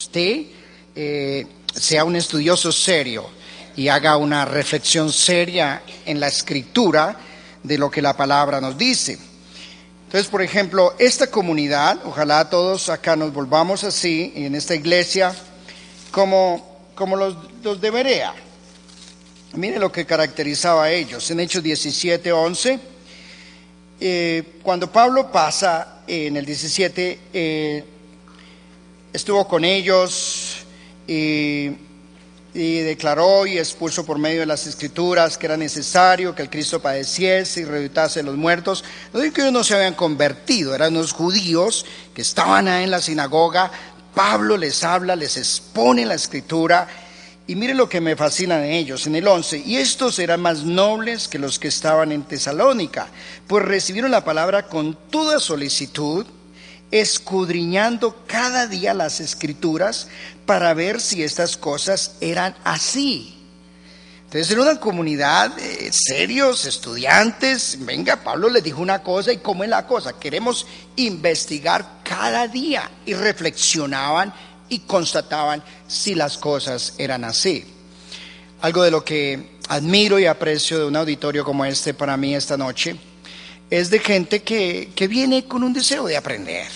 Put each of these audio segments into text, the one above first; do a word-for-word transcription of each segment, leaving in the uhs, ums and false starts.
usted eh, sea un estudioso serio y haga una reflexión seria en la escritura de lo que la palabra nos dice. Entonces, por ejemplo, esta comunidad, ojalá todos acá nos volvamos así, y en esta iglesia, como, como los, los de Berea. Mire lo que caracterizaba a ellos. En Hechos diecisiete, once, eh, cuando Pablo pasa eh, en el diecisiete, eh, estuvo con ellos y, y declaró y expuso por medio de las escrituras que era necesario que el Cristo padeciese y resucitase de los muertos. No digo que ellos no se habían convertido, eran unos judíos que estaban ahí en la sinagoga. Pablo les habla, les expone la escritura. Y mire lo que me fascina de ellos, en el once, y estos eran más nobles que los que estaban en Tesalónica, pues recibieron la palabra con toda solicitud, escudriñando cada día las escrituras para ver si estas cosas eran así. Entonces, en una comunidad, eh, serios, estudiantes, venga, Pablo les dijo una cosa y cómo es la cosa, queremos investigar cada día, y reflexionaban y constataban si las cosas eran así. Algo de lo que admiro y aprecio de un auditorio como este para mí esta noche es de gente que, que viene con un deseo de aprender,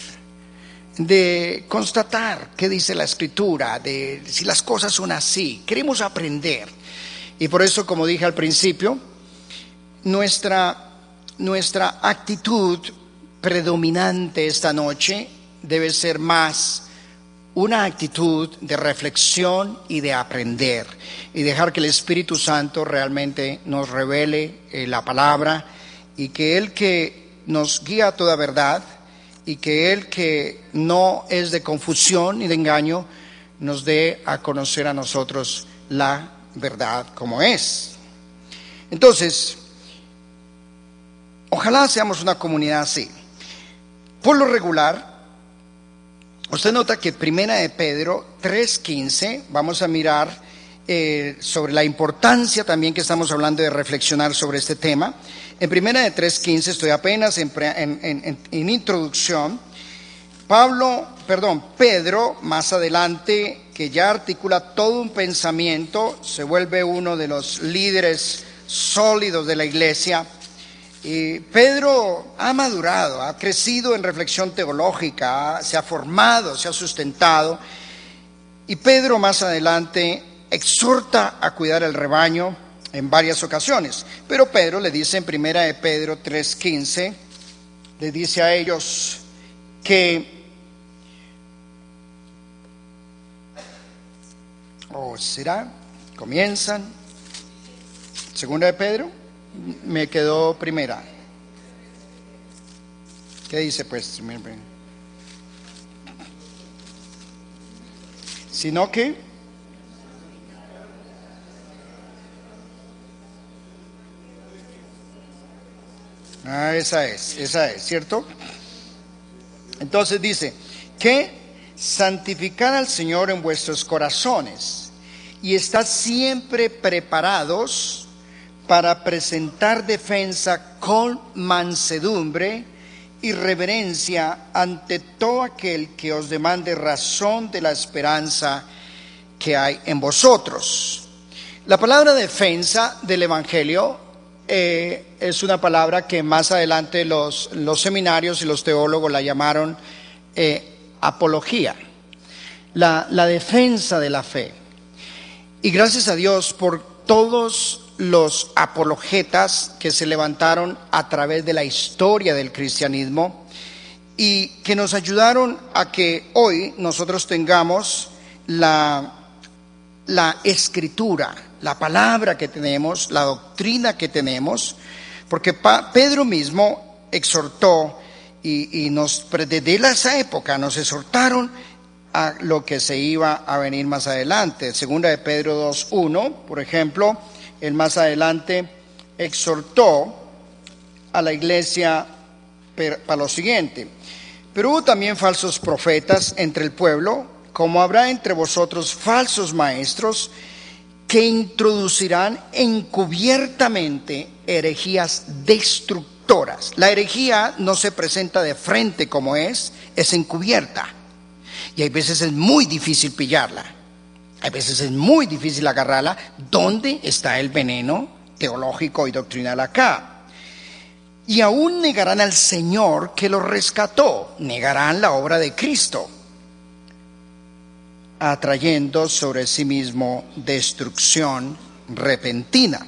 de constatar qué dice la escritura, de si las cosas son así. Queremos aprender, y por eso, como dije al principio, nuestra, nuestra actitud predominante esta noche debe ser más una actitud de reflexión y de aprender, y dejar que el Espíritu Santo realmente nos revele eh, la palabra, y que Él que nos guía a toda verdad, y que Él que no es de confusión ni de engaño, nos dé a conocer a nosotros la verdad como es. Entonces, ojalá seamos una comunidad así. Por lo regular, usted nota que Primera de Pedro tres quince, vamos a mirar eh, sobre la importancia también que estamos hablando de reflexionar sobre este tema. En Primera de tres quince, estoy apenas en, en, en, en introducción. Pablo, perdón, Pedro, más adelante, que ya articula todo un pensamiento, se vuelve uno de los líderes sólidos de la iglesia. Y Pedro ha madurado, ha crecido en reflexión teológica, se ha formado, se ha sustentado, y Pedro más adelante exhorta a cuidar el rebaño en varias ocasiones. Pero Pedro le dice en Primera de Pedro tres quince, le dice a ellos que, o será, comienzan, Segunda de Pedro, me quedó primera. ¿Qué dice pues? Sino que ah, esa es, esa es, ¿cierto? Entonces dice que santificad al Señor en vuestros corazones y estad siempre preparados para presentar defensa con mansedumbre y reverencia ante todo aquel que os demande razón de la esperanza que hay en vosotros. La palabra defensa del Evangelio eh, es una palabra que más adelante los, los seminarios y los teólogos la llamaron eh, apología, la, la defensa de la fe. Y gracias a Dios por todos los apologetas que se levantaron a través de la historia del cristianismo y que nos ayudaron a que hoy nosotros tengamos la, la escritura, la palabra que tenemos, la doctrina que tenemos, porque pa, Pedro mismo exhortó y, y nos, desde esa época nos exhortaron a lo que se iba a venir más adelante. Segunda de Pedro dos uno, por ejemplo, él más adelante exhortó a la iglesia para lo siguiente: pero hubo también falsos profetas entre el pueblo, como habrá entre vosotros falsos maestros, que introducirán encubiertamente herejías destructoras. La herejía no se presenta de frente como es, es encubierta. y hay veces es muy difícil pillarla. Hay veces es muy difícil agarrarla. ¿Dónde está el veneno teológico y doctrinal acá? Y aún negarán al Señor que los rescató, negarán la obra de Cristo, atrayendo sobre sí mismo destrucción repentina.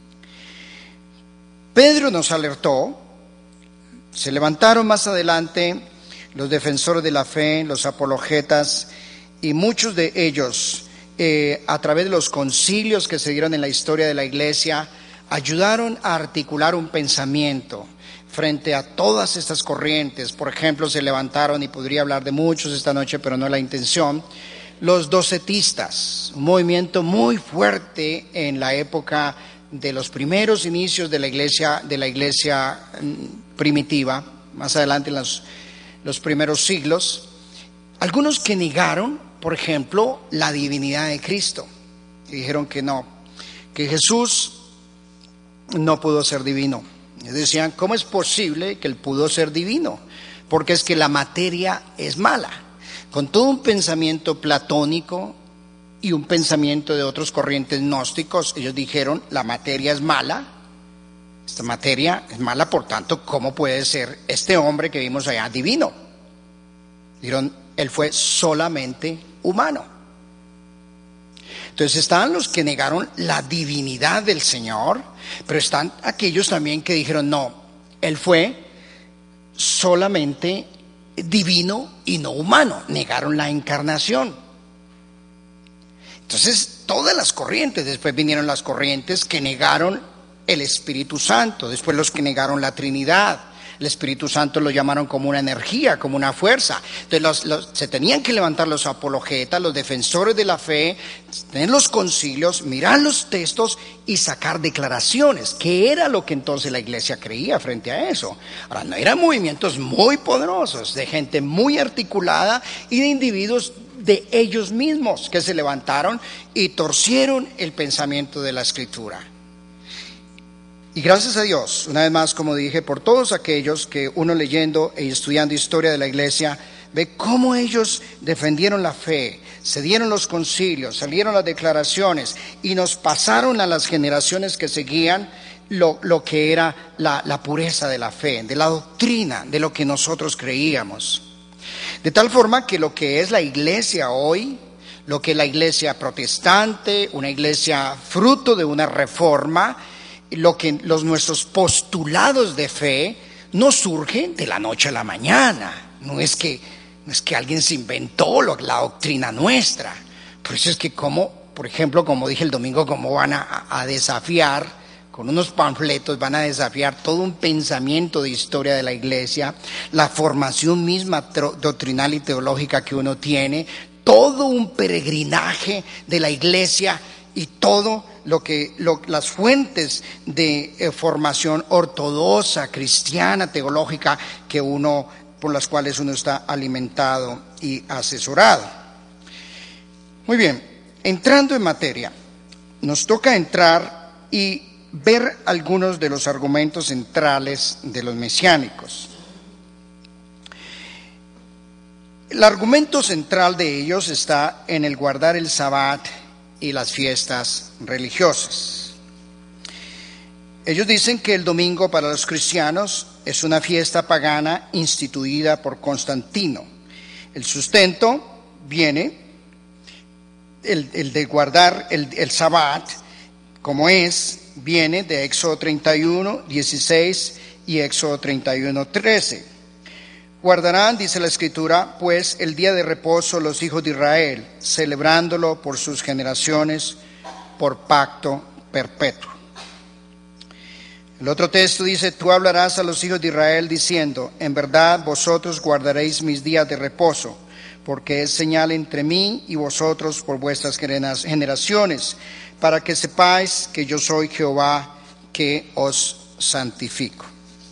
Pedro nos alertó, se levantaron más adelante los defensores de la fe, los apologetas, y muchos de ellos, eh, a través de los concilios que se dieron en la historia de la iglesia, ayudaron a articular un pensamiento frente a todas estas corrientes. Por ejemplo, se levantaron, y podría hablar de muchos esta noche, pero no es la intención, los docetistas, un movimiento muy fuerte en la época de los primeros inicios de la iglesia, de la iglesia primitiva, más adelante en los, los primeros siglos. Algunos que negaron, por ejemplo, la divinidad de Cristo, y dijeron que no, que Jesús no pudo ser divino. Y decían, ¿cómo es posible que él pudo ser divino? Porque es que la materia es mala. Con todo un pensamiento platónico y un pensamiento de otros corrientes gnósticos, ellos dijeron, la materia es mala, esta materia es mala, por tanto, ¿cómo puede ser este hombre que vimos allá divino? Dijeron, él fue solamente humano. Entonces estaban los que negaron la divinidad del Señor, pero están aquellos también que dijeron, no, él fue solamente divino y no humano, negaron la encarnación. Entonces todas las corrientes, después vinieron las corrientes que negaron el Espíritu Santo, después los que negaron la Trinidad. El Espíritu Santo lo llamaron como una energía, como una fuerza. Entonces los, los, se tenían que levantar los apologetas, los defensores de la fe, tener los concilios, mirar los textos y sacar declaraciones. ¿Qué era lo que entonces la iglesia creía frente a eso? Ahora, no eran movimientos muy poderosos, de gente muy articulada y de individuos de ellos mismos que se levantaron y torcieron el pensamiento de la Escritura. Y gracias a Dios, una vez más, como dije, por todos aquellos que uno leyendo y estudiando historia de la iglesia, ve cómo ellos defendieron la fe, se dieron los concilios, salieron las declaraciones y nos pasaron a las generaciones que seguían lo, lo que era la, la pureza de la fe, de la doctrina, de lo que nosotros creíamos. De tal forma que lo que es la iglesia hoy, lo que es la iglesia protestante, una iglesia fruto de una reforma, lo que los nuestros postulados de fe no surgen de la noche a la mañana. No es que, no es que alguien se inventó lo, la doctrina nuestra. Por eso es que como, por ejemplo, como dije el domingo, como van a, a desafiar, con unos panfletos van a desafiar todo un pensamiento de historia de la iglesia, la formación misma tro, doctrinal y teológica que uno tiene, todo un peregrinaje de la iglesia y todo lo que lo, las fuentes de eh, formación ortodoxa, cristiana, teológica que uno, por las cuales uno está alimentado y asesorado. Muy bien, entrando en materia, nos toca entrar y ver algunos de los argumentos centrales de los mesiánicos. El argumento central de ellos está en el guardar el Sabbat y las fiestas religiosas. Ellos dicen que el domingo para los cristianos es una fiesta pagana instituida por Constantino. El sustento viene, el, el de guardar el, el Sabbat, como es, viene de Éxodo treinta y uno, dieciséis y Éxodo treinta y uno, trece. Guardarán, dice la Escritura, pues el día de reposo los hijos de Israel, celebrándolo por sus generaciones, por pacto perpetuo. El otro texto dice, tú hablarás a los hijos de Israel diciendo, en verdad vosotros guardaréis mis días de reposo, porque es señal entre mí y vosotros por vuestras generaciones, para que sepáis que yo soy Jehová que os santifico.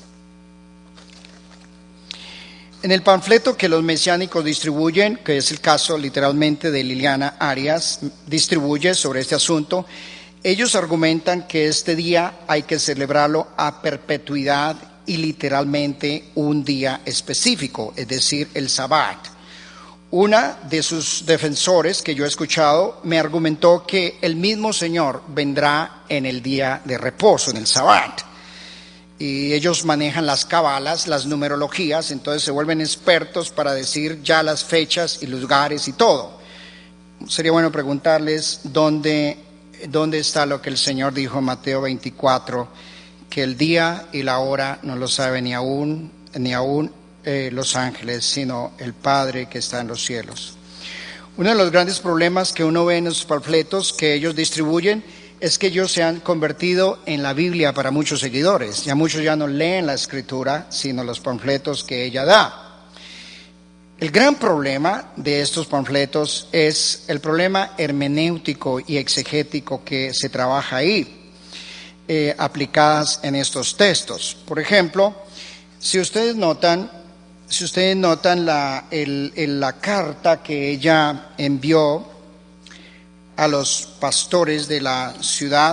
En el panfleto que los mesiánicos distribuyen, que es el caso literalmente de Liliana Arias, distribuye sobre este asunto, ellos argumentan que este día hay que celebrarlo a perpetuidad y literalmente un día específico, es decir, el Sabbat. Una de sus defensores que yo he escuchado me argumentó que el mismo Señor vendrá en el día de reposo, en el Sabbat. Y ellos manejan las cabalas, las numerologías, entonces se vuelven expertos para decir ya las fechas y lugares y todo. Sería bueno preguntarles dónde, dónde está lo que el Señor dijo en Mateo veinticuatro, que el día y la hora no lo sabe ni aún, ni aún eh, los ángeles, sino el Padre que está en los cielos. Uno de los grandes problemas que uno ve en los panfletos que ellos distribuyen es que ellos se han convertido en la Biblia para muchos seguidores. Ya muchos ya no leen la Escritura, sino los panfletos que ella da. El gran problema de estos panfletos es el problema hermenéutico y exegético que se trabaja ahí, eh, aplicadas en estos textos. Por ejemplo, si ustedes notan, si ustedes notan la, el, el, la carta que ella envió a los pastores de la ciudad,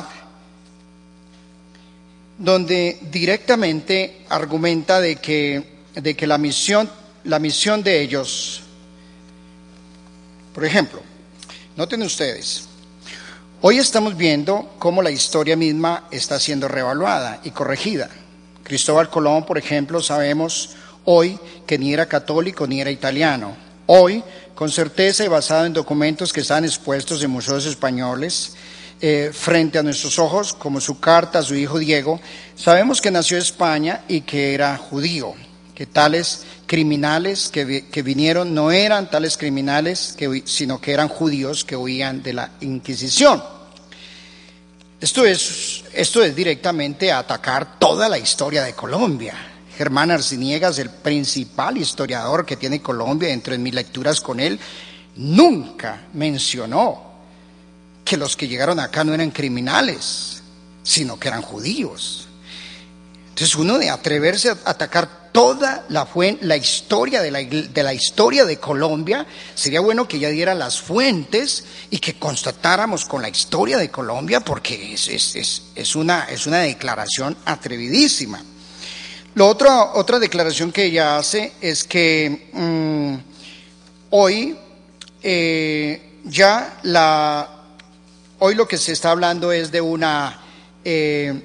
donde directamente argumenta de que, de que la misión, la misión de ellos, por ejemplo, noten ustedes, hoy estamos viendo cómo la historia misma está siendo reevaluada y corregida. Cristóbal Colón, por ejemplo, sabemos hoy que ni era católico ni era italiano. Hoy, con certeza y basado en documentos que están expuestos en museos españoles eh, frente a nuestros ojos, como su carta a su hijo Diego, sabemos que nació en España y que era judío, que tales criminales que, que vinieron no eran tales criminales, que, sino que eran judíos que huían de la Inquisición. Esto es, esto es directamente atacar toda la historia de Colombia. Germán Arciniegas, el principal historiador que tiene Colombia, dentro de mis lecturas con él, nunca mencionó que los que llegaron acá no eran criminales, sino que eran judíos. Entonces, uno de atreverse a atacar toda la, la historia de la, de la historia de Colombia, sería bueno que ya diera las fuentes y que constatáramos con la historia de Colombia, porque es, es, es, es, una, es una declaración atrevidísima. Lo otro, otra declaración que ella hace es que mmm, hoy eh, ya la hoy lo que se está hablando es de una eh,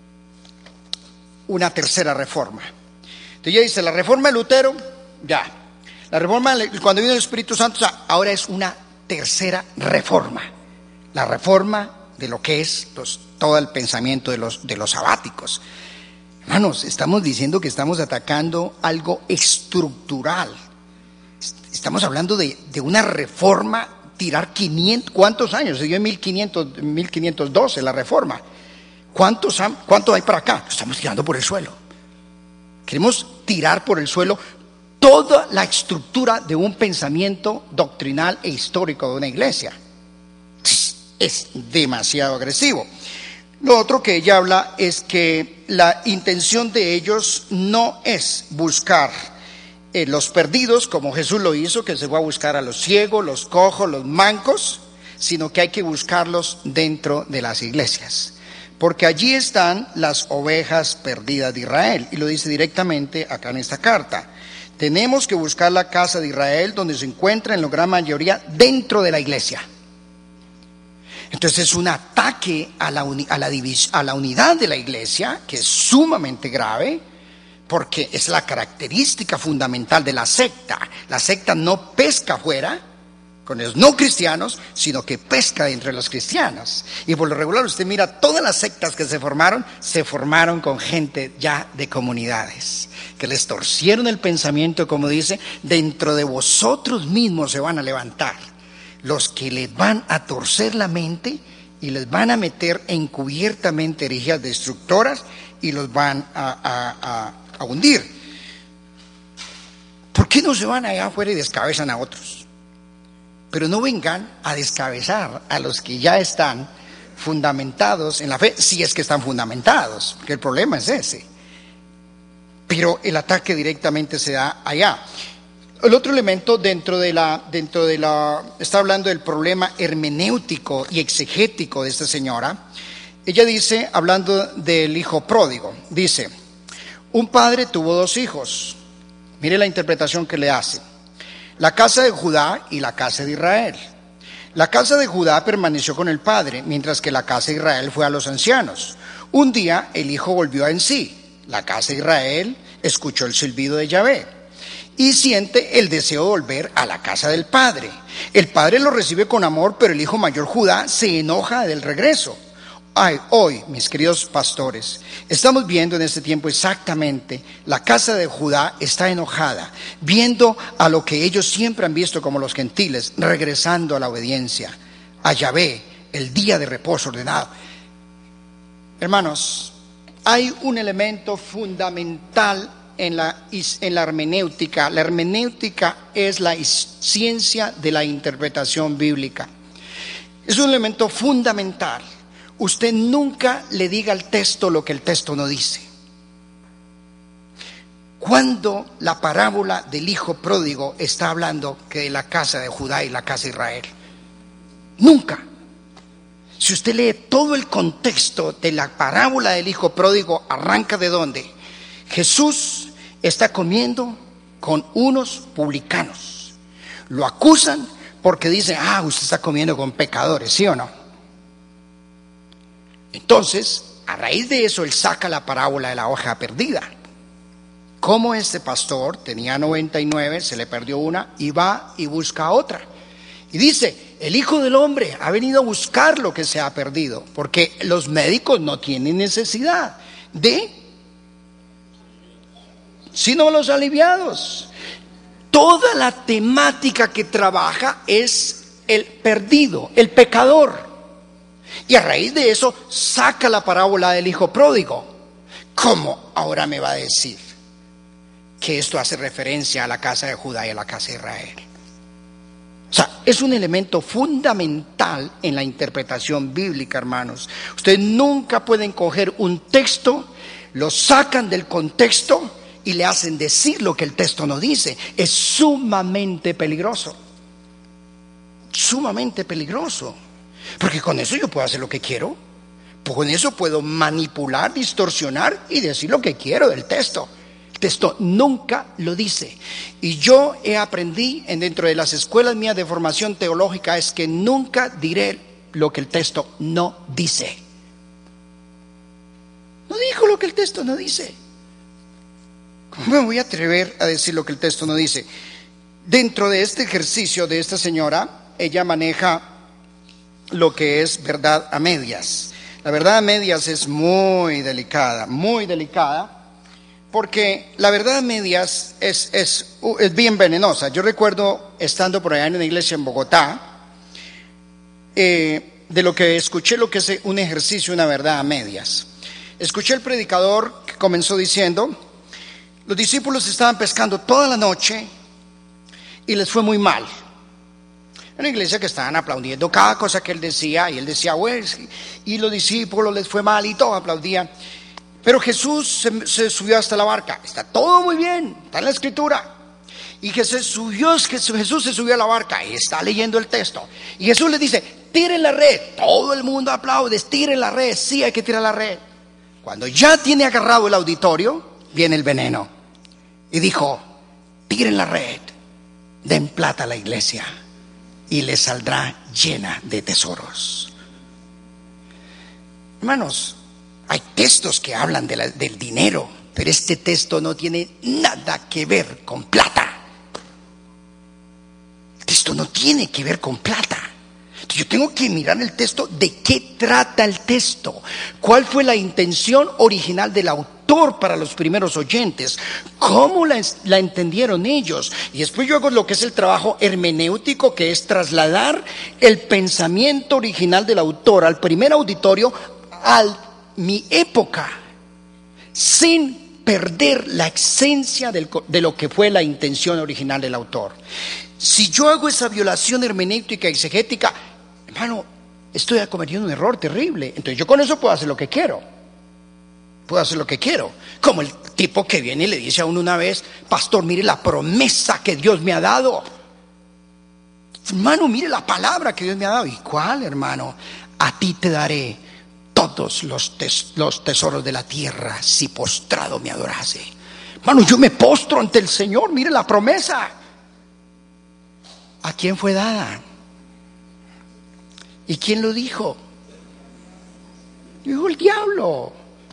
una tercera reforma. Entonces ella dice, la reforma de Lutero, ya. La reforma, cuando vino el Espíritu Santo, o sea, ahora es una tercera reforma. La reforma de lo que es los, todo el pensamiento de los, de los sabáticos. Hermanos, estamos diciendo que estamos atacando algo estructural. Estamos hablando de, de una reforma, tirar quinientos, ¿cuántos años? Se dio en mil quinientos doce la reforma. ¿Cuántos, ¿Cuánto hay para acá? Estamos tirando por el suelo. Queremos tirar por el suelo toda la estructura de un pensamiento doctrinal e histórico de una iglesia. Es demasiado agresivo. Lo otro que ella habla es que la intención de ellos no es buscar eh, los perdidos, como Jesús lo hizo, que se fue a buscar a los ciegos, los cojos, los mancos, sino que hay que buscarlos dentro de las iglesias, porque allí están las ovejas perdidas de Israel, y lo dice directamente acá en esta carta. Tenemos que buscar la casa de Israel, donde se encuentra en la gran mayoría dentro de la iglesia. Entonces es un ataque a la, uni, a, la divis, a la unidad de la iglesia, que es sumamente grave, porque es la característica fundamental de la secta. La secta no pesca afuera con los no cristianos, sino que pesca entre los cristianos. Y por lo regular usted mira, todas las sectas que se formaron, se formaron con gente ya de comunidades, que les torcieron el pensamiento, como dice, dentro de vosotros mismos se van a levantar los que les van a torcer la mente y les van a meter encubiertamente herejías destructoras y los van a, a, a, a hundir. ¿Por qué no se van allá afuera y descabezan a otros? Pero no vengan a descabezar a los que ya están fundamentados en la fe, si es que están fundamentados, porque el problema es ese. Pero el ataque directamente se da allá. El otro elemento dentro de la, dentro de la, está hablando del problema hermenéutico y exegético de esta señora. Ella dice, hablando del hijo pródigo, dice, un padre tuvo dos hijos. Mire la interpretación que le hace. la casa de Judá y la casa de Israel. La casa de Judá permaneció con el padre, mientras que la casa de Israel fue a los ancianos. Un día el hijo volvió en sí. La casa de Israel escuchó el silbido de Yahvé y siente el deseo de volver a la casa del padre. El padre lo recibe con amor, pero el hijo mayor Judá se enoja del regreso. Ay, hoy, mis queridos pastores, estamos viendo en este tiempo exactamente, la casa de Judá está enojada, viendo a lo que ellos siempre han visto como los gentiles, regresando a la obediencia, a Yahvé, el día de reposo ordenado. Hermanos, hay un elemento fundamental en la, en la hermenéutica. La hermenéutica es la ciencia de la interpretación bíblica. Es un elemento fundamental. Usted nunca le diga al texto lo que el texto no dice. Cuando la parábola del hijo pródigo está hablando que de la casa de Judá y la casa de Israel, nunca. Si usted lee todo el contexto de la parábola del hijo pródigo, arranca de dónde. Jesús está comiendo con unos publicanos. Lo acusan porque dicen, ah, usted está comiendo con pecadores, ¿sí o no? Entonces, a raíz de eso, él saca la parábola de la oveja perdida. Como este pastor tenía noventa y nueve, se le perdió una y va y busca otra. Y dice, el Hijo del Hombre ha venido a buscar lo que se ha perdido, porque los médicos no tienen necesidad de, sino los aliviados. Toda la temática que trabaja es el perdido, el pecador. Y a raíz de eso saca la parábola del hijo pródigo. ¿Cómo ahora me va a decir que esto hace referencia a la casa de Judá y a la casa de Israel? O sea, es un elemento fundamental en la interpretación bíblica, hermanos. Ustedes nunca pueden coger un texto, lo sacan del contexto y le hacen decir lo que el texto no dice. Es sumamente peligroso. Sumamente peligroso. Porque con eso yo puedo hacer lo que quiero. Con eso puedo manipular, distorsionar y decir lo que quiero del texto. El texto nunca lo dice. Y yo he aprendido dentro de las escuelas mías de formación teológica es que nunca diré lo que el texto no dice. No dijo lo que el texto no dice. ¿Cómo me voy a atrever a decir lo que el texto no dice? Dentro de este ejercicio de esta señora, ella maneja lo que es verdad a medias. La verdad a medias es muy delicada, muy delicada, porque la verdad a medias es, es, es bien venenosa. Yo recuerdo estando por allá en una iglesia en Bogotá, eh, de lo que escuché lo que es un ejercicio, una verdad a medias. Escuché el predicador que comenzó diciendo, los discípulos estaban pescando toda la noche y les fue muy mal. Una iglesia que estaban aplaudiendo cada cosa que él decía, y él decía, bueno, y los discípulos les fue mal y todos aplaudían. Pero Jesús se, se subió hasta la barca. Está todo muy bien, está en la escritura. Y Jesús, subió, Jesús se subió a la barca y está leyendo el texto. Y Jesús les dice, tiren la red. Todo el mundo aplaude, tiren la red, sí hay que tirar la red. Cuando ya tiene agarrado el auditorio, viene el veneno. Y dijo, tiren la red, den plata a la iglesia y le saldrá llena de tesoros. Hermanos, hay textos que hablan de la, del dinero, pero este texto no tiene nada que ver con plata. El texto no tiene que ver con plata. Entonces yo tengo que mirar el texto, de qué trata el texto, cuál fue la intención original del autor para los primeros oyentes, cómo la, la entendieron ellos. Y después yo hago lo que es el trabajo hermenéutico, que es trasladar el pensamiento original del autor al primer auditorio, a mi época, sin perder la esencia del, de lo que fue la intención original del autor. Si yo hago esa violación hermenéutica y exegética, hermano, estoy cometiendo un error terrible. Entonces yo con eso puedo hacer lo que quiero. Puedo hacer lo que quiero. Como el tipo que viene y le dice a uno una vez, pastor, mire la promesa que Dios me ha dado. Hermano, mire la palabra que Dios me ha dado. ¿Y cuál, hermano? A ti te daré todos los, tes- los tesoros de la tierra si postrado me adorase. Hermano, yo me postro ante el Señor, mire la promesa. ¿a quién fue dada? ¿Y quién lo dijo? Dijo el diablo.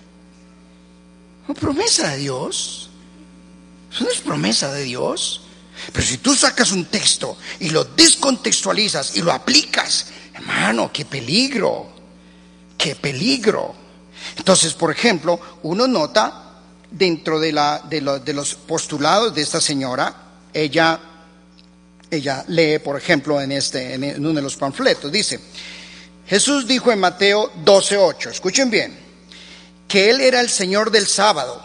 ¿No promesa de Dios? ¿Eso no es promesa de Dios? Pero si tú sacas un texto y lo descontextualizas y lo aplicas, hermano, qué peligro, qué peligro. Entonces, por ejemplo, uno nota dentro de, la, de, lo, de los postulados de esta señora, ella, ella lee, por ejemplo, en, este, en uno de los panfletos, dice: Jesús dijo en Mateo doce ocho, escuchen bien, que Él era el Señor del sábado.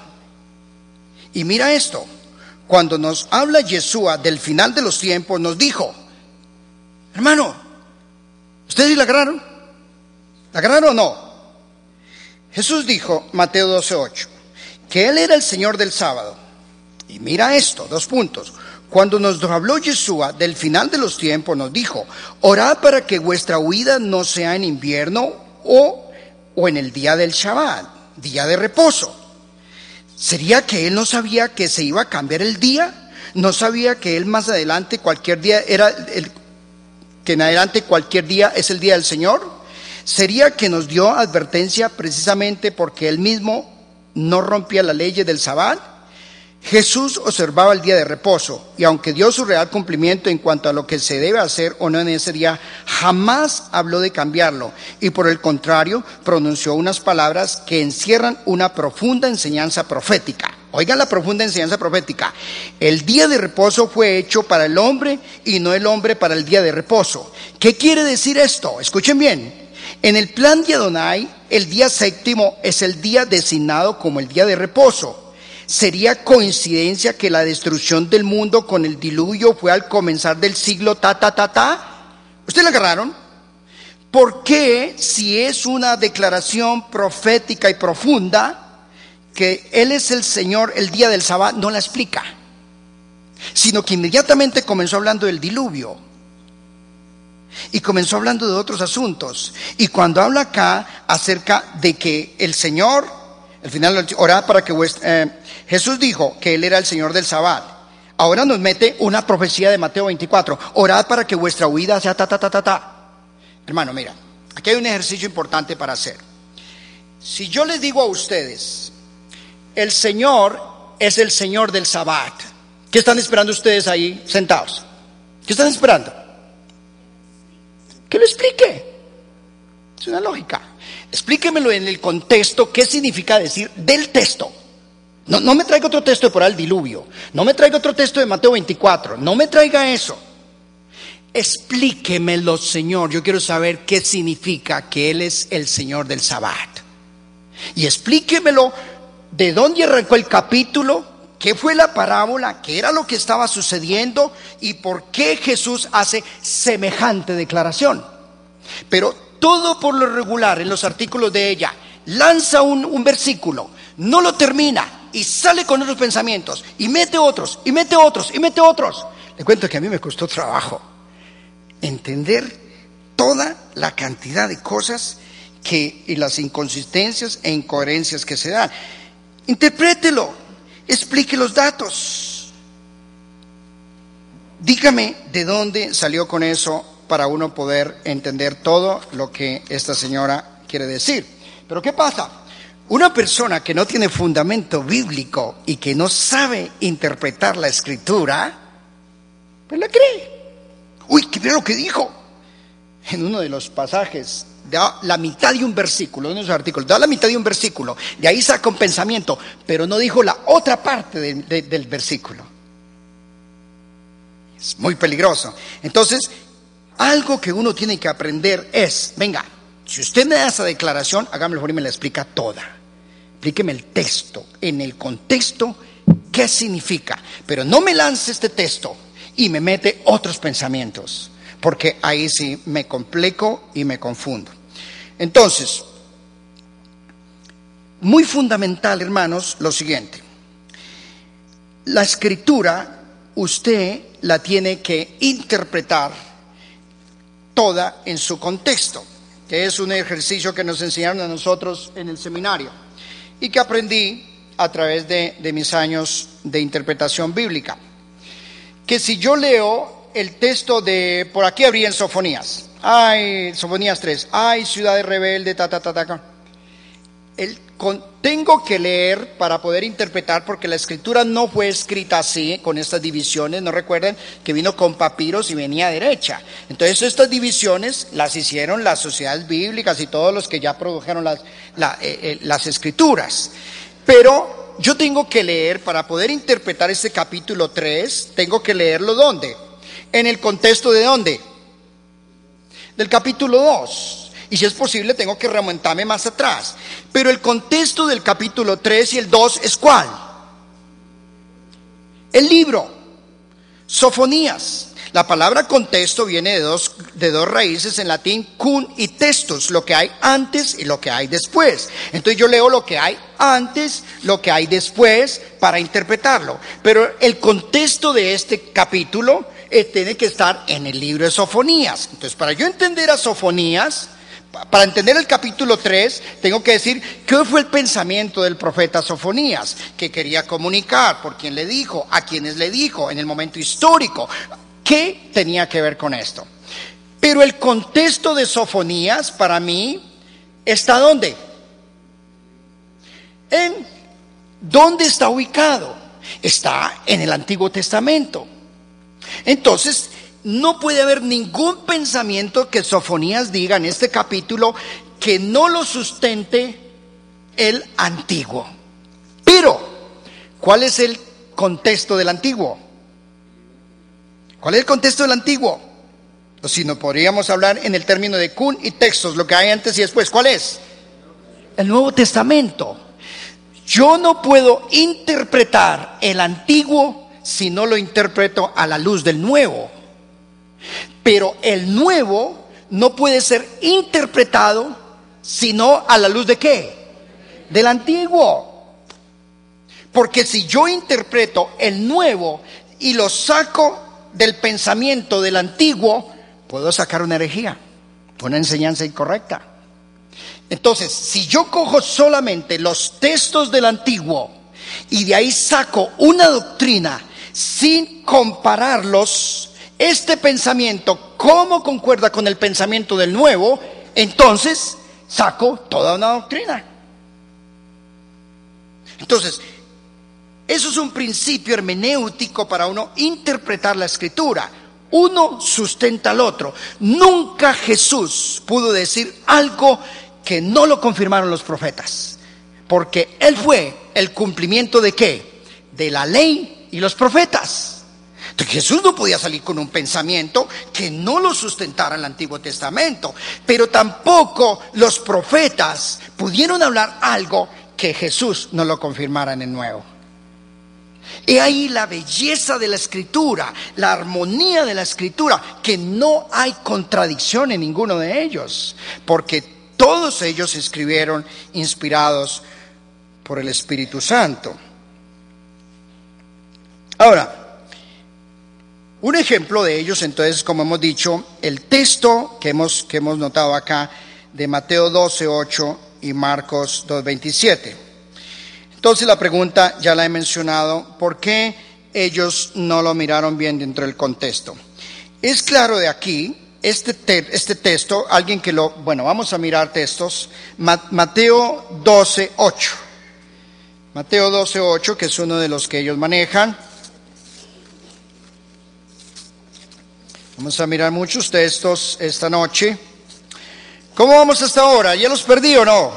Y mira esto, cuando nos habla Yeshua del final de los tiempos, nos dijo, hermano, ¿ustedes la agarraron? ¿La agarraron o no? Jesús dijo, Mateo doce ocho, que Él era el Señor del sábado. Y mira esto, dos puntos. Cuando nos habló Yeshua del final de los tiempos, nos dijo, orad para que vuestra huida no sea en invierno o, o en el día del Shabbat, día de reposo. ¿Sería que Él no sabía que se iba a cambiar el día? ¿No sabía que Él más adelante cualquier día era el, que en adelante cualquier día es el día del Señor? ¿Sería que nos dio advertencia precisamente porque Él mismo no rompía la ley del Sabbat? Jesús observaba el día de reposo y aunque dio su real cumplimiento en cuanto a lo que se debe hacer o no en ese día, jamás habló de cambiarlo y por el contrario pronunció unas palabras que encierran una profunda enseñanza profética. Oigan la profunda enseñanza profética. El día de reposo fue hecho para el hombre y no el hombre para el día de reposo. ¿Qué quiere decir esto? Escuchen bien. En el plan de Adonai, el día séptimo es el día designado como el día de reposo. ¿Sería coincidencia que la destrucción del mundo con el diluvio fue al comenzar del siglo ta, ta, ta, ta? ¿Ustedes la agarraron? ¿Por qué, si es una declaración profética y profunda, que Él es el Señor el día del sábado, no la explica? Sino que inmediatamente comenzó hablando del diluvio. Y comenzó hablando de otros asuntos. Y cuando habla acá acerca de que el Señor, al final, orad para que vuestra... Eh, Jesús dijo que Él era el Señor del Sabbat. Ahora nos mete una profecía de Mateo veinticuatro. Orad para que vuestra huida sea ta, ta, ta, ta, ta. Hermano, mira, aquí hay un ejercicio importante para hacer. Si yo les digo a ustedes, el Señor es el Señor del Sabbat, ¿qué están esperando ustedes ahí sentados? ¿Qué están esperando? Que lo explique. Es una lógica. Explíquemelo en el contexto, qué significa decir del texto. No, no me traiga otro texto de por ahí el diluvio. No me traiga otro texto de Mateo veinticuatro. No me traiga eso. Explíquemelo, Señor. Yo quiero saber qué significa que Él es el Señor del Sabbat. Y explíquemelo de dónde arrancó el capítulo, qué fue la parábola, qué era lo que estaba sucediendo y por qué Jesús hace semejante declaración. Pero todo por lo regular en los artículos de ella, lanza un, un versículo, no lo termina y sale con otros pensamientos y mete otros, y mete otros, y mete otros. Le cuento que a mí me costó trabajo entender toda la cantidad de cosas que, y las inconsistencias e incoherencias que se dan. Interprételo, explique los datos. Dígame de dónde salió con eso para uno poder entender todo lo que esta señora quiere decir. Pero ¿qué pasa? Una persona que no tiene fundamento bíblico y que no sabe interpretar la escritura, pues la cree. Uy, ¿qué mira lo que dijo? En uno de los pasajes, da la mitad de un versículo, uno de esos artículos, da la mitad de un versículo, de ahí saca un pensamiento, pero no dijo la otra parte de, de, del versículo. Es muy peligroso. Entonces, algo que uno tiene que aprender es, venga, si usted me da esa declaración, hágame el favor y me la explica toda. Explíqueme el texto, en el contexto, qué significa. Pero no me lance este texto y me mete otros pensamientos, porque ahí sí me complico y me confundo. Entonces, muy fundamental, hermanos, lo siguiente. La escritura, usted la tiene que interpretar toda en su contexto, que es un ejercicio que nos enseñaron a nosotros en el seminario y que aprendí a través de, de mis años de interpretación bíblica. Que si yo leo el texto de, por aquí abrí en Sofonías. Ay, Sofonías tres. Ay, ciudad rebelde, ta, ta, ta, ta. El, con, tengo que leer para poder interpretar, porque la escritura no fue escrita así, con estas divisiones. No recuerden que vino con papiros y venía derecha. Entonces estas divisiones las hicieron las sociedades bíblicas y todos los que ya produjeron las, la, eh, eh, las escrituras. Pero yo tengo que leer, para poder interpretar este capítulo tres, tengo que leerlo ¿dónde? En el contexto de ¿dónde? Del capítulo dos. Y si es posible tengo que remontarme más atrás. Pero el contexto del capítulo tres y el dos es ¿cuál? El libro, Sofonías. La palabra contexto viene de dos, de dos raíces en latín, cum y textus, lo que hay antes y lo que hay después. Entonces yo leo lo que hay antes, lo que hay después, para interpretarlo. Pero el contexto de este capítulo eh, tiene que estar en el libro de Sofonías. Entonces, para yo entender a Sofonías, para entender el capítulo tres, tengo que decir qué fue el pensamiento del profeta Sofonías, que quería comunicar, por quién le dijo, a quiénes le dijo, en el momento histórico, qué tenía que ver con esto. Pero el contexto de Sofonías, para mí, ¿está dónde? ¿En dónde está ubicado? Está en el Antiguo Testamento. Entonces, no puede haber ningún pensamiento que Sofonías diga en este capítulo que no lo sustente el Antiguo. Pero, ¿cuál es el contexto del Antiguo? ¿Cuál es el contexto del Antiguo? O si no, podríamos hablar en el término de cum y textos, lo que hay antes y después. ¿Cuál es? El Nuevo Testamento. Yo no puedo interpretar el Antiguo si no lo interpreto a la luz del Nuevo. Pero el nuevo no puede ser interpretado sino a la luz de ¿qué? Del antiguo. Porque si yo interpreto el nuevo y lo saco del pensamiento del antiguo, puedo sacar una herejía, una enseñanza incorrecta. Entonces, si yo cojo solamente los textos del antiguo y de ahí saco una doctrina sin compararlos, este pensamiento, ¿cómo concuerda con el pensamiento del nuevo? Entonces, saco toda una doctrina. Entonces, eso es un principio hermenéutico para uno interpretar la escritura. Uno sustenta al otro. Nunca Jesús pudo decir algo que no lo confirmaron los profetas. Porque Él fue el cumplimiento ¿de qué? De la ley y los profetas. Entonces, Jesús no podía salir con un pensamiento que no lo sustentara el Antiguo Testamento, pero tampoco los profetas pudieron hablar algo que Jesús no lo confirmara en el Nuevo. Y ahí la belleza de la Escritura, la armonía de la Escritura, que no hay contradicción en ninguno de ellos, porque todos ellos se escribieron inspirados por el Espíritu Santo. Ahora, un ejemplo de ellos, entonces, como hemos dicho, el texto que hemos, que hemos notado acá de Mateo doce, ocho y Marcos dos, veintisiete. Entonces la pregunta ya la he mencionado, ¿por qué ellos no lo miraron bien dentro del contexto? Es claro de aquí, este, te, este texto, alguien que lo, bueno, vamos a mirar textos, Mateo doce, ocho. Mateo doce, ocho, que es uno de los que ellos manejan. Vamos a mirar muchos textos esta noche. ¿Cómo vamos hasta ahora? ¿Ya los perdí o no?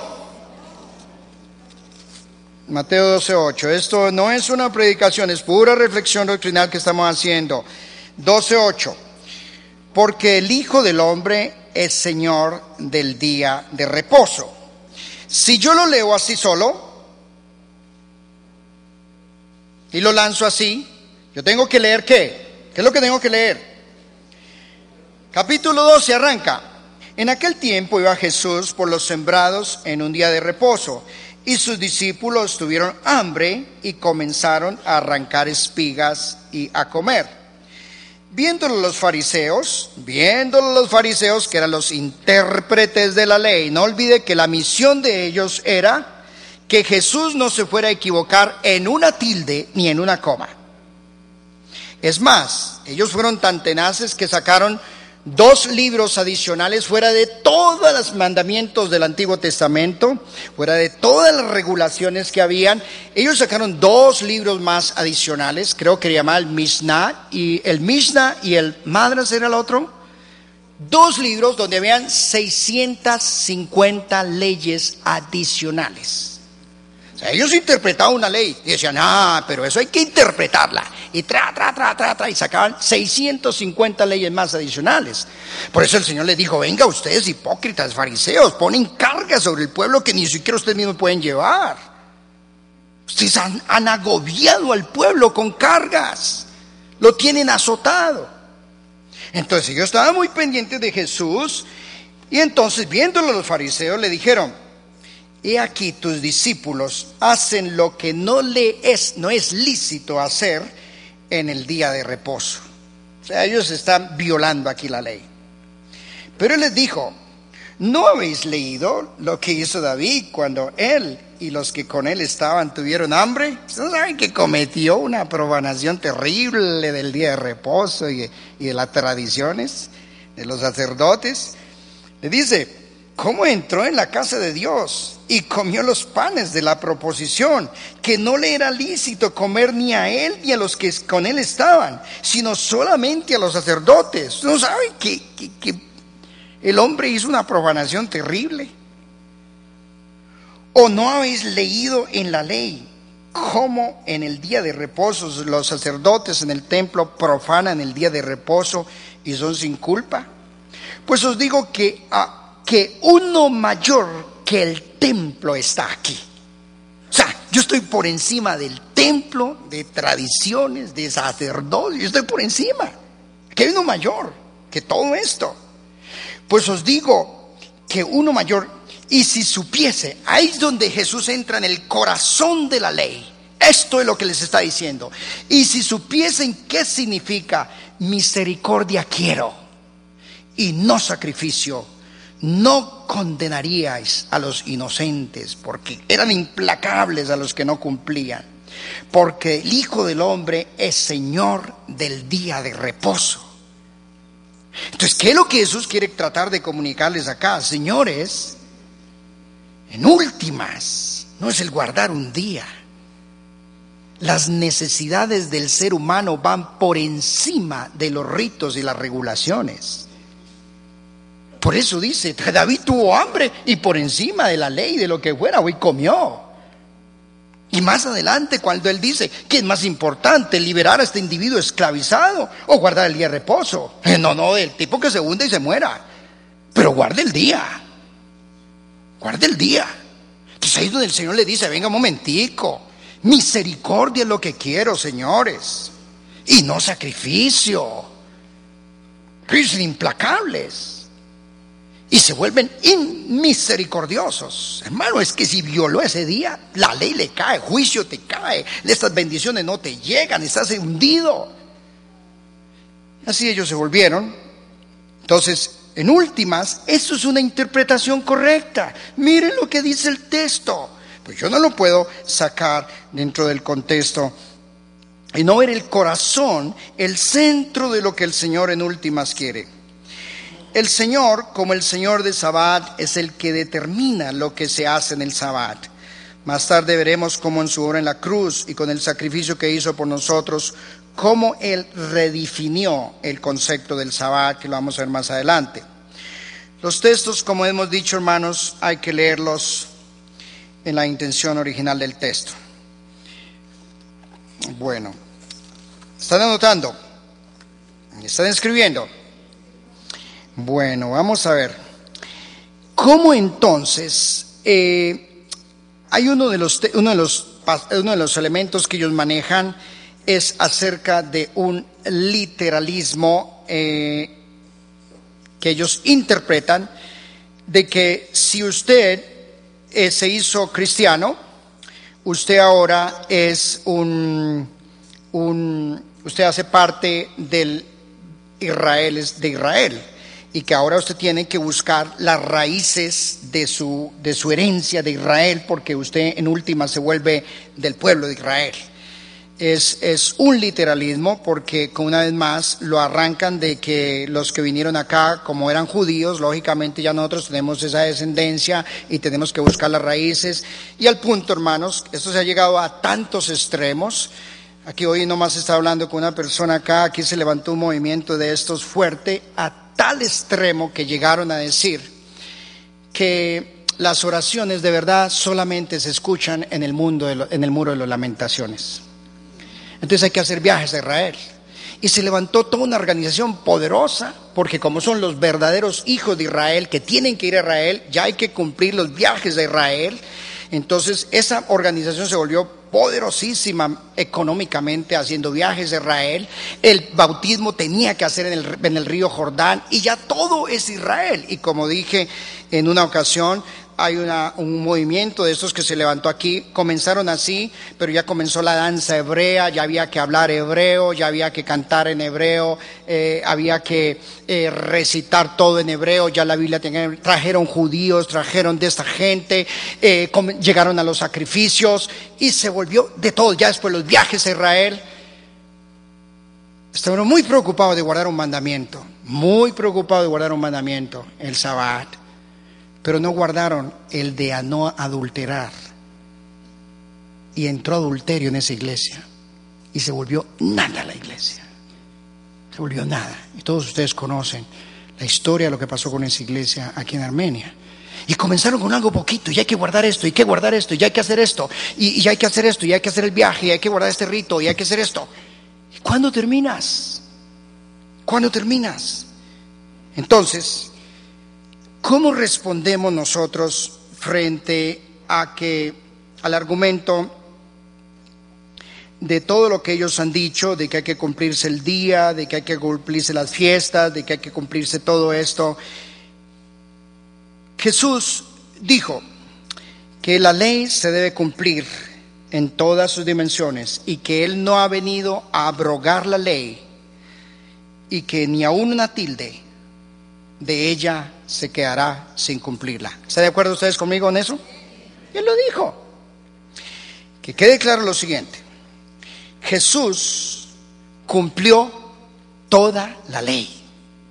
Mateo doce, ocho. Esto no es una predicación, es pura reflexión doctrinal que estamos haciendo. doce, ocho. Porque el Hijo del Hombre es Señor del día de reposo. Si yo lo leo así solo y lo lanzo así, yo tengo que leer ¿qué? ¿Qué es lo que tengo que leer? Capítulo doce arranca. En aquel tiempo iba Jesús por los sembrados en un día de reposo, y sus discípulos tuvieron hambre y comenzaron a arrancar espigas y a comer. Viéndolo los fariseos, viéndolo los fariseos que eran los intérpretes de la ley, no olvide que la misión de ellos era que Jesús no se fuera a equivocar en una tilde ni en una coma. Es más, ellos fueron tan tenaces que sacaron dos libros adicionales fuera de todos los mandamientos del Antiguo Testamento, fuera de todas las regulaciones que habían. Ellos sacaron dos libros más adicionales, creo que se llamaba el Mishnah y el Mishnah y el Madras era el otro. Dos libros donde habían seiscientas cincuenta leyes adicionales. O sea, ellos interpretaban una ley y decían, ah, pero eso hay que interpretarla. Y tra, tra, tra, tra, tra, y sacaban seiscientas cincuenta leyes más adicionales. Por eso el Señor les dijo, venga ustedes hipócritas, fariseos, ponen cargas sobre el pueblo que ni siquiera ustedes mismos pueden llevar. Ustedes han, han agobiado al pueblo con cargas, lo tienen azotado. Entonces ellos estaban muy pendientes de Jesús y entonces viéndolo los fariseos le dijeron, he aquí tus discípulos hacen lo que no le es, no es lícito hacer en el día de reposo. O sea, ellos están violando aquí la ley. Pero él les dijo, ¿no habéis leído lo que hizo David cuando él y los que con él estaban tuvieron hambre? ¿No saben que cometió una profanación terrible del día de reposo y, y de las tradiciones de los sacerdotes? Le dice, ¿cómo entró en la casa de Dios y comió los panes de la proposición, que no le era lícito comer ni a él ni a los que con él estaban, sino solamente a los sacerdotes? ¿No saben que, que, que el hombre hizo una profanación terrible? ¿O no habéis leído en la ley cómo en el día de reposo los sacerdotes en el templo profanan el día de reposo y son sin culpa? Pues os digo que, uh, que uno mayor que el templo está aquí. O sea, yo estoy por encima del templo, de tradiciones, de sacerdotes, yo estoy por encima. Que hay uno mayor que todo esto. Pues os digo que uno mayor, y si supiese, ahí es donde Jesús entra en el corazón de la ley. Esto es lo que les está diciendo. Y si supiesen qué significa misericordia quiero y no sacrificio, no condenaríais a los inocentes, porque eran implacables a los que no cumplían, porque el Hijo del Hombre es Señor del día de reposo. Entonces, ¿qué es lo que Jesús quiere tratar de comunicarles acá? Señores, en últimas, no es el guardar un día. Las necesidades del ser humano van por encima de los ritos y las regulaciones. Por eso dice, David tuvo hambre y por encima de la ley, de lo que fuera, hoy comió. Y más adelante cuando él dice, ¿qué es más importante? ¿Liberar a este individuo esclavizado o guardar el día de reposo? Eh, no, no, el tipo que se hunde y se muera. Pero guarde el día. Guarde el día. Entonces ahí es donde el Señor le dice, venga un momentico. Misericordia es lo que quiero, señores. Y no sacrificio. Ellos son implacables. Y se vuelven inmisericordiosos. Hermano, es que si violó ese día, la ley le cae, juicio te cae, estas bendiciones no te llegan, estás hundido. Así ellos se volvieron. Entonces, en últimas, eso es una interpretación correcta. Miren lo que dice el texto. Pues yo no lo puedo sacar dentro del contexto y no ver el corazón, el centro de lo que el Señor en últimas quiere. El Señor, como el Señor de Sabbat, es el que determina lo que se hace en el Sabbat. Más tarde veremos cómo en su obra en la cruz y con el sacrificio que hizo por nosotros, cómo Él redefinió el concepto del Sabbat, que lo vamos a ver más adelante. Los textos, como hemos dicho, hermanos, hay que leerlos en la intención original del texto. Bueno, ¿están anotando? ¿Están escribiendo? Bueno, vamos a ver. ¿Cómo entonces eh, hay uno de los uno de los uno de los elementos que ellos manejan es acerca de un literalismo eh, que ellos interpretan de que si usted eh, se hizo cristiano, usted ahora es un un usted hace parte del Israel de Israel. Y que ahora usted tiene que buscar las raíces de su, de su herencia de Israel, porque usted en última se vuelve del pueblo de Israel. es, es un literalismo, porque una vez más lo arrancan de que los que vinieron acá, como eran judíos, lógicamente ya nosotros tenemos esa descendencia y tenemos que buscar las raíces. Y al punto, hermanos, esto se ha llegado a tantos extremos. Aquí hoy nomás está hablando con una persona acá, aquí se levantó un movimiento de estos fuerte, a tal extremo que llegaron a decir que las oraciones de verdad solamente se escuchan en el mundo de lo, en el muro de las lamentaciones. Entonces hay que hacer viajes a Israel. Y se levantó toda una organización poderosa, porque como son los verdaderos hijos de Israel que tienen que ir a Israel, ya hay que cumplir los viajes de Israel. Entonces esa organización se volvió poderosísima económicamente, haciendo viajes a Israel. El bautismo tenía que hacer en el, en el río Jordán, y ya todo es Israel. Y como dije en una ocasión, hay una, un movimiento de estos que se levantó aquí. Comenzaron así, pero ya comenzó la danza hebrea, ya había que hablar hebreo, ya había que cantar en hebreo, eh, había que eh, recitar todo en hebreo, ya la Biblia tenía, trajeron judíos, trajeron de esta gente, eh, com, llegaron a los sacrificios y se volvió de todo. Ya después los viajes a Israel, estaban muy preocupados de guardar un mandamiento, muy preocupados de guardar un mandamiento, el Sabbat. Pero no guardaron el de a no adulterar. Y entró adulterio en esa iglesia. Y se volvió nada la iglesia. Se volvió nada. Y todos ustedes conocen la historia de lo que pasó con esa iglesia aquí en Armenia. Y comenzaron con algo poquito. Y hay que guardar esto, y hay que guardar esto, y hay que hacer esto. Y, y hay que hacer esto, y hay que hacer el viaje, y hay que guardar este rito, y hay que hacer esto. ¿Y cuándo terminas? ¿Cuándo terminas? Entonces, ¿cómo respondemos nosotros frente a que al argumento de todo lo que ellos han dicho, de que hay que cumplirse el día, de que hay que cumplirse las fiestas, de que hay que cumplirse todo esto? Jesús dijo que la ley se debe cumplir en todas sus dimensiones y que Él no ha venido a abrogar la ley, y que ni aún una tilde de ella se quedará sin cumplirla. ¿Están de acuerdo ustedes conmigo en eso? Él lo dijo. Que quede claro lo siguiente: Jesús cumplió toda la ley.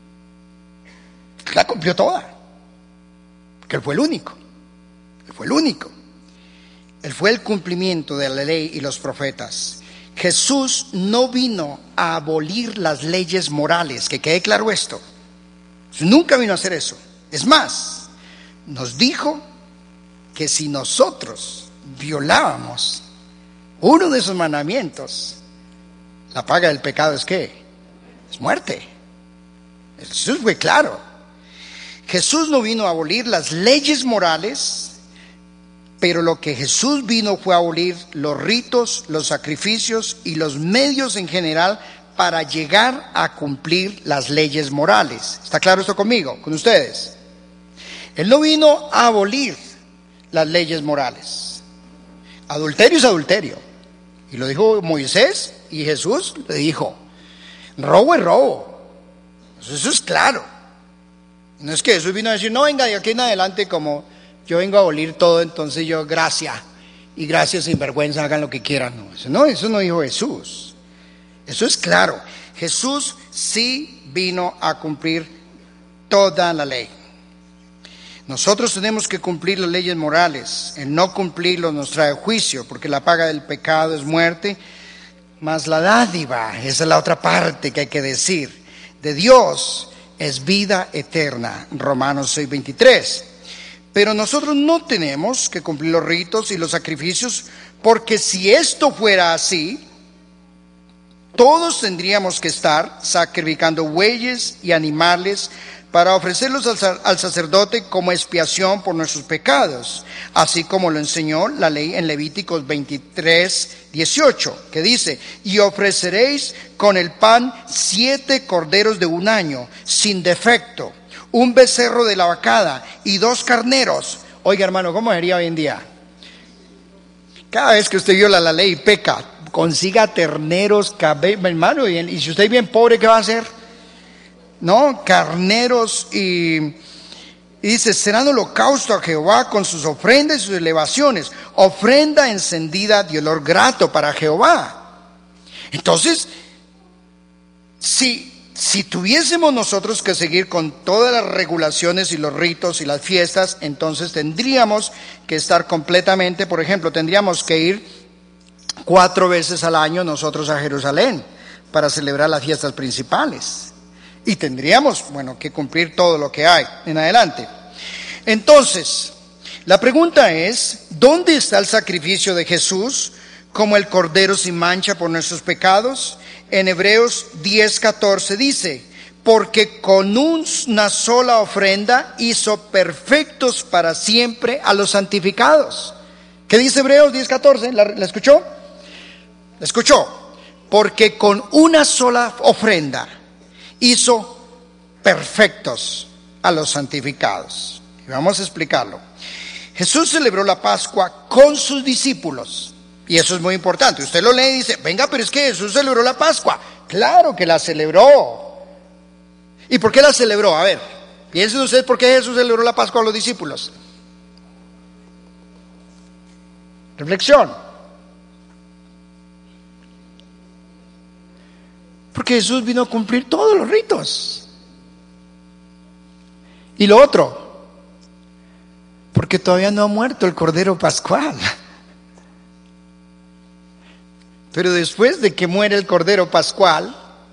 La cumplió toda, porque Él fue el único. Él fue el único. Él fue el cumplimiento de la ley y los profetas. Jesús no vino a abolir las leyes morales, que quede claro esto. Nunca vino a hacer eso. Es más, nos dijo que si nosotros violábamos uno de esos mandamientos, la paga del pecado es ¿qué? Es muerte. Jesús fue claro. Jesús no vino a abolir las leyes morales, pero lo que Jesús vino fue a abolir los ritos, los sacrificios y los medios en general para llegar a cumplir las leyes morales. ¿Está claro esto conmigo, con ustedes? Él no vino a abolir las leyes morales. Adulterio es adulterio. Y lo dijo Moisés, y Jesús le dijo: robo es robo. Eso es claro. No es que Jesús vino a decir: no, venga, de aquí en adelante, como yo vengo a abolir todo, entonces yo, gracia, y gracias sin vergüenza, hagan lo que quieran. No, eso no, eso no dijo Jesús. Eso es claro. Jesús sí vino a cumplir toda la ley. Nosotros tenemos que cumplir las leyes morales. El no cumplirlo nos trae juicio, porque la paga del pecado es muerte, mas la dádiva, esa es la otra parte que hay que decir, de Dios es vida eterna. Romanos seis veintitrés. Pero nosotros no tenemos que cumplir los ritos y los sacrificios, porque si esto fuera así, todos tendríamos que estar sacrificando bueyes y animales para ofrecerlos al, al sacerdote como expiación por nuestros pecados, así como lo enseñó la ley en Levíticos veintitrés dieciocho, que dice: y ofreceréis con el pan siete corderos de un año, sin defecto, un becerro de la vacada y dos carneros. Oiga, hermano, ¿cómo sería hoy en día? Cada vez que usted viola la ley y peca, consiga terneros, cabe, hermano, y, y si usted es bien pobre, ¿qué va a hacer? No, carneros y, y dice: serán holocausto a Jehová con sus ofrendas y sus elevaciones, ofrenda encendida de olor grato para Jehová. Entonces, si, si tuviésemos nosotros que seguir con todas las regulaciones y los ritos y las fiestas, entonces tendríamos que estar completamente, por ejemplo, tendríamos que ir cuatro veces al año nosotros a Jerusalén para celebrar las fiestas principales. Y tendríamos, bueno, que cumplir todo lo que hay en adelante. Entonces, la pregunta es, ¿dónde está el sacrificio de Jesús como el cordero sin mancha por nuestros pecados? En Hebreos diez catorce dice, porque con una sola ofrenda hizo perfectos para siempre a los santificados. ¿Qué dice Hebreos diez catorce? ¿La, la escuchó? ¿La escuchó? Porque con una sola ofrenda hizo perfectos a los santificados. Y vamos a explicarlo. Jesús celebró la Pascua con sus discípulos. Y eso es muy importante. Usted lo lee y dice, venga, pero es que Jesús celebró la Pascua. Claro que la celebró. ¿Y por qué la celebró? A ver, piensen ustedes por qué Jesús celebró la Pascua a los discípulos. Reflexión. Porque Jesús vino a cumplir todos los ritos. Y lo otro, porque todavía no ha muerto el Cordero Pascual. Pero después de que muere el Cordero Pascual,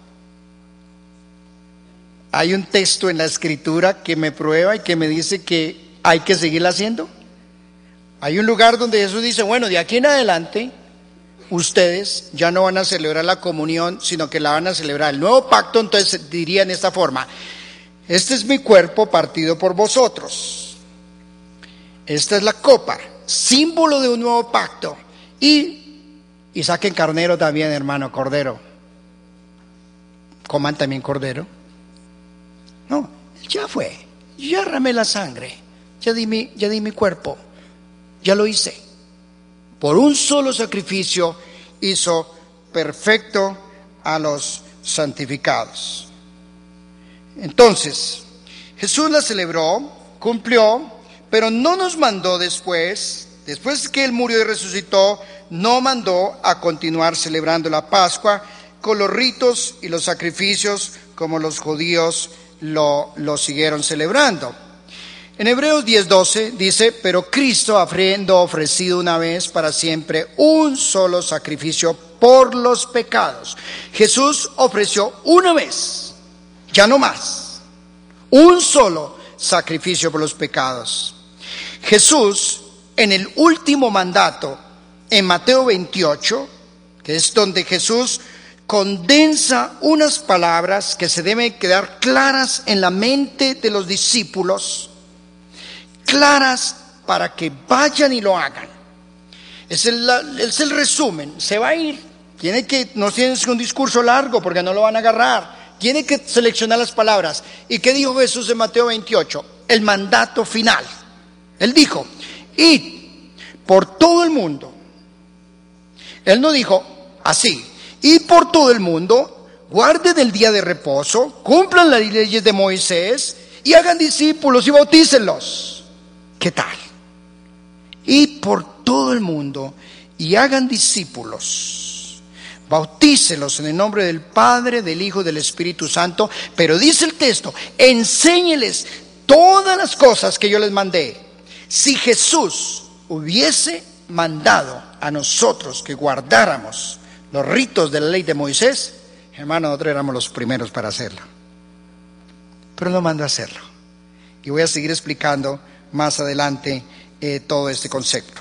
hay un texto en la Escritura que me prueba y que me dice que hay que seguirla haciendo. Hay un lugar donde Jesús dice, bueno, de aquí en adelante, ustedes ya no van a celebrar la comunión, sino que la van a celebrar el nuevo pacto. Entonces diría en esta forma, este es mi cuerpo partido por vosotros. Esta es la copa, símbolo de un nuevo pacto. Y, y saquen carnero también, hermano, cordero. Coman también cordero. No, ya fue, ya derramé la sangre, ya di mi, ya di mi cuerpo, ya lo hice. Por un solo sacrificio hizo perfecto a los santificados. Entonces, Jesús la celebró, cumplió, pero no nos mandó después, después que Él murió y resucitó, no mandó a continuar celebrando la Pascua con los ritos y los sacrificios como los judíos lo, lo siguieron celebrando. En Hebreos diez doce dice, pero Cristo habiendo ofrecido una vez para siempre un solo sacrificio por los pecados. Jesús ofreció una vez, ya no más, un solo sacrificio por los pecados. Jesús, en el último mandato, en Mateo veintiocho, que es donde Jesús condensa unas palabras que se deben quedar claras en la mente de los discípulos, claras para que vayan y lo hagan. Es el, es el resumen. Se va a ir. Tiene que, no tiene un discurso largo porque no lo van a agarrar. Tiene que seleccionar las palabras. ¿Y qué dijo Jesús en Mateo veintiocho? El mandato final. Él dijo, id por todo el mundo. Él no dijo así, id por todo el mundo, guarden el día de reposo, cumplan las leyes de Moisés y hagan discípulos y bautícenlos. ¿Qué tal? Y por todo el mundo y hagan discípulos, bautícelos en el nombre del Padre, del Hijo y del Espíritu Santo. Pero dice el texto, enséñeles todas las cosas que yo les mandé. Si Jesús hubiese mandado a nosotros que guardáramos los ritos de la ley de Moisés, hermano, nosotros éramos los primeros para hacerlo. Pero no mandó a hacerlo. Y voy a seguir explicando más adelante eh, todo este concepto.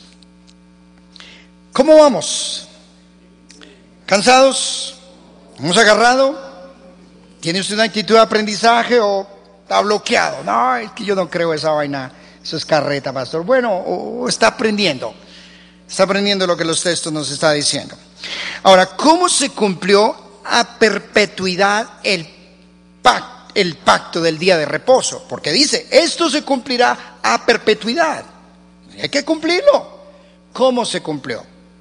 ¿Cómo vamos? ¿Cansados? ¿Hemos agarrado? ¿Tiene usted una actitud de aprendizaje o está bloqueado? No, es que yo no creo esa vaina, eso es carreta, pastor. Bueno, o, o está aprendiendo, está aprendiendo lo que los textos nos está diciendo. Ahora, ¿cómo se cumplió a perpetuidad el pacto? El pacto del día de reposo, porque dice, esto se cumplirá a perpetuidad. Hay que cumplirlo. ¿Cómo se cumplió?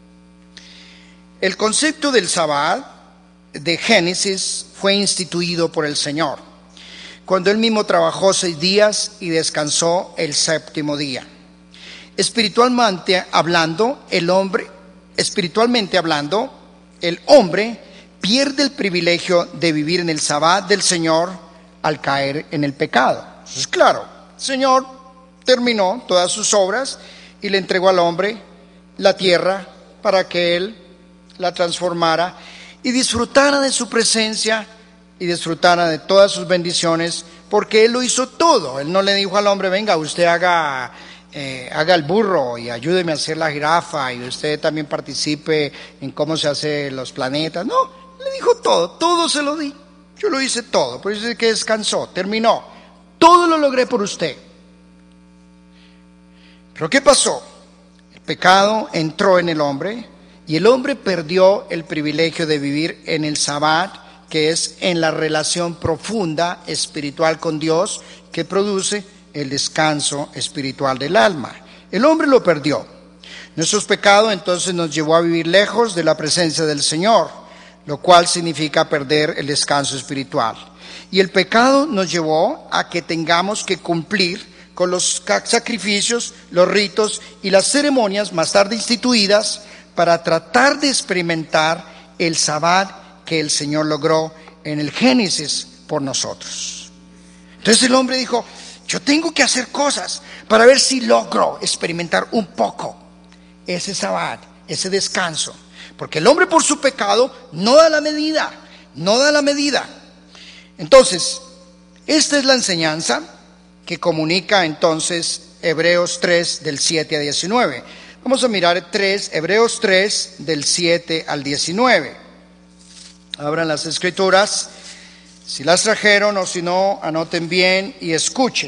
El concepto del Sabbat de Génesis fue instituido por el Señor, cuando Él mismo trabajó seis días y descansó el séptimo día. Espiritualmente hablando, el hombre, espiritualmente hablando, el hombre pierde el privilegio de vivir en el sabbat del Señor al caer en el pecado. Entonces, claro, el Señor terminó todas sus obras y le entregó al hombre la tierra para que él la transformara y disfrutara de su presencia y disfrutara de todas sus bendiciones, porque él lo hizo todo. Él no le dijo al hombre: venga, usted haga, eh, haga el burro y ayúdeme a hacer la jirafa, y usted también participe en cómo se hacen los planetas. No, le dijo todo, todo se lo di, yo lo hice todo. Por eso dice que descansó, terminó, todo lo logré por usted. Pero ¿qué pasó? El pecado entró en el hombre y el hombre perdió el privilegio de vivir en el sabbat, que es en la relación profunda espiritual con Dios que produce el descanso espiritual del alma. El hombre lo perdió. Nuestros pecados entonces nos llevó a vivir lejos de la presencia del Señor, lo cual significa perder el descanso espiritual. Y el pecado nos llevó a que tengamos que cumplir con los sacrificios, los ritos y las ceremonias más tarde instituidas para tratar de experimentar el sabbat que el Señor logró en el Génesis por nosotros. Entonces el hombre dijo: yo tengo que hacer cosas para ver si logro experimentar un poco ese sabbat, ese descanso. Porque el hombre por su pecado no da la medida, no da la medida. Entonces, esta es la enseñanza que comunica entonces Hebreos tres del siete a diecinueve. Vamos a mirar tres, Hebreos tres del siete al diecinueve. Abran las escrituras, si las trajeron, o si no, anoten bien y escuchen.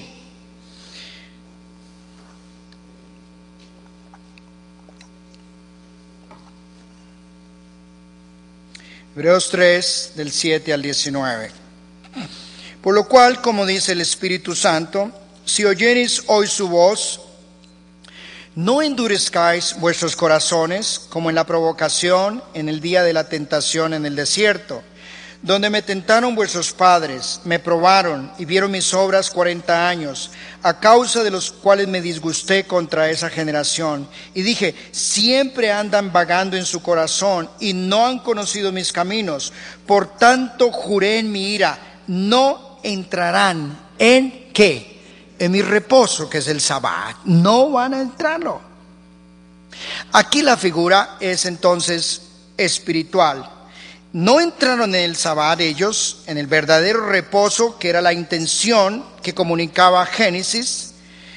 Hebreos tres del siete al diecinueve. Por lo cual, como dice el Espíritu Santo, si oyereis hoy su voz, no endurezcáis vuestros corazones como en la provocación en el día de la tentación en el desierto, donde me tentaron vuestros padres, me probaron y vieron mis obras cuarenta años, a causa de los cuales me disgusté contra esa generación. Y dije: siempre andan vagando en su corazón y no han conocido mis caminos. Por tanto juré en mi ira: no entrarán en ¿qué? En mi reposo, que es el sabbat. No van a entrarlo. Aquí la figura es entonces espiritual. No entraron en el sabbat ellos, en el verdadero reposo, que era la intención que comunicaba Génesis.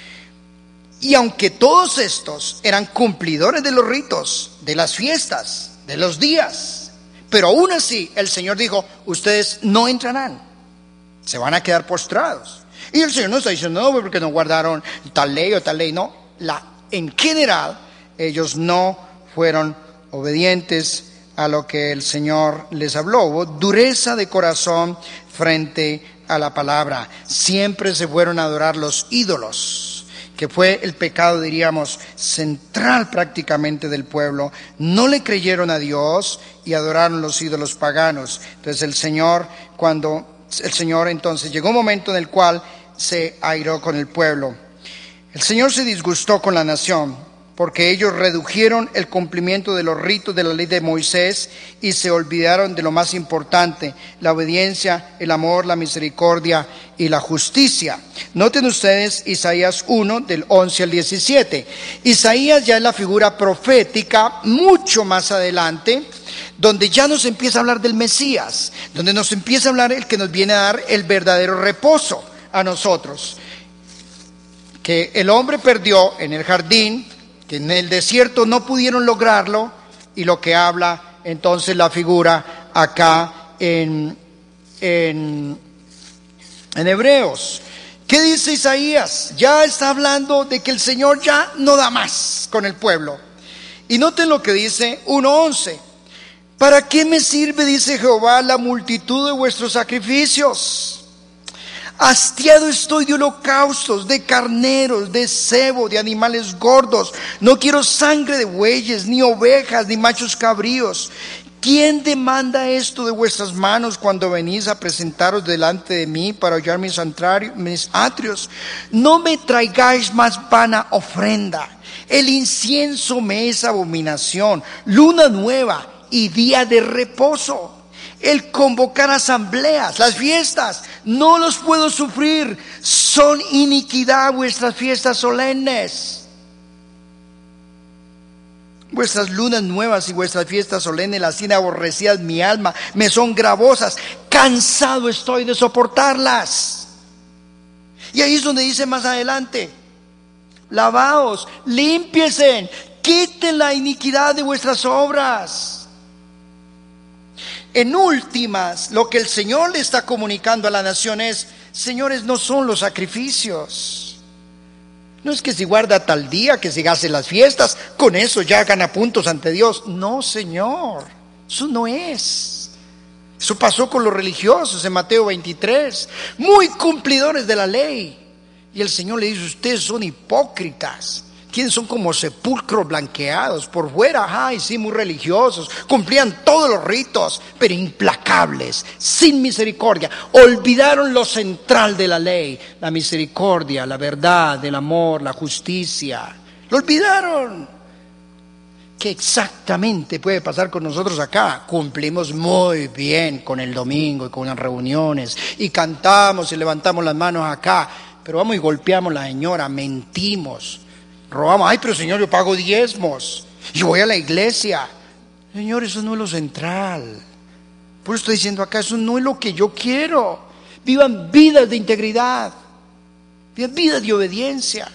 Y aunque todos estos eran cumplidores de los ritos, de las fiestas, de los días, pero aún así el Señor dijo: ustedes no entrarán, se van a quedar postrados. Y el Señor no está diciendo: no, porque no guardaron tal ley o tal ley. No, la, en general ellos no fueron obedientes a lo que el Señor les habló. Hubo dureza de corazón frente a la palabra. Siempre se fueron a adorar los ídolos, que fue el pecado, diríamos, central prácticamente del pueblo. No le creyeron a Dios y adoraron los ídolos paganos. Entonces el Señor, cuando el Señor entonces llegó un momento en el cual se airó con el pueblo. El Señor se disgustó con la nación, porque ellos redujeron el cumplimiento de los ritos de la ley de Moisés y se olvidaron de lo más importante: la obediencia, el amor, la misericordia y la justicia. Noten ustedes Isaías uno del once al diecisiete. Isaías ya es la figura profética mucho más adelante, donde ya nos empieza a hablar del Mesías, donde nos empieza a hablar el que nos viene a dar el verdadero reposo a nosotros, que el hombre perdió en el jardín, que en el desierto no pudieron lograrlo, y lo que habla entonces la figura acá en, en, en Hebreos. ¿Qué dice Isaías? Ya está hablando de que el Señor ya no da más con el pueblo. Y noten lo que dice uno once. ¿Para qué me sirve, dice Jehová, la multitud de vuestros sacrificios? Hastiado estoy de holocaustos, de carneros, de cebo, de animales gordos. No quiero sangre de bueyes, ni ovejas, ni machos cabríos. ¿Quién demanda esto de vuestras manos cuando venís a presentaros delante de mí para hollar mis, antrarios, mis atrios? No me traigáis más vana ofrenda. El incienso me es abominación. Luna nueva y día de reposo. El convocar asambleas, las fiestas, no los puedo sufrir. Son iniquidad vuestras fiestas solemnes. Vuestras lunas nuevas y vuestras fiestas solemnes las tiene aborrecidas mi alma, me son gravosas, cansado estoy de soportarlas. Y ahí es donde dice más adelante: lavaos, límpiesen, quiten la iniquidad de vuestras obras. En últimas, lo que el Señor le está comunicando a la nación es: señores, no son los sacrificios. No es que si guarda tal día, que si hace las fiestas, con eso ya gana puntos ante Dios. No, Señor, eso no es. Eso pasó con los religiosos en Mateo veintitrés, muy cumplidores de la ley. Y el Señor le dice: ustedes son hipócritas. ¿Quiénes son como sepulcros blanqueados? Por fuera, ay, sí, muy religiosos, cumplían todos los ritos, pero implacables, sin misericordia. Olvidaron lo central de la ley: la misericordia, la verdad, el amor, la justicia. Lo olvidaron. ¿Qué exactamente puede pasar con nosotros acá? Cumplimos muy bien con el domingo y con las reuniones, y cantamos y levantamos las manos acá, pero vamos y golpeamos a la señora, mentimos, robamos. Ay, pero Señor, yo pago diezmos, yo voy a la iglesia. Señor, eso no es lo central. Por eso estoy diciendo acá, eso no es lo que yo quiero. Vivan vidas de integridad, vivan vidas de obediencia,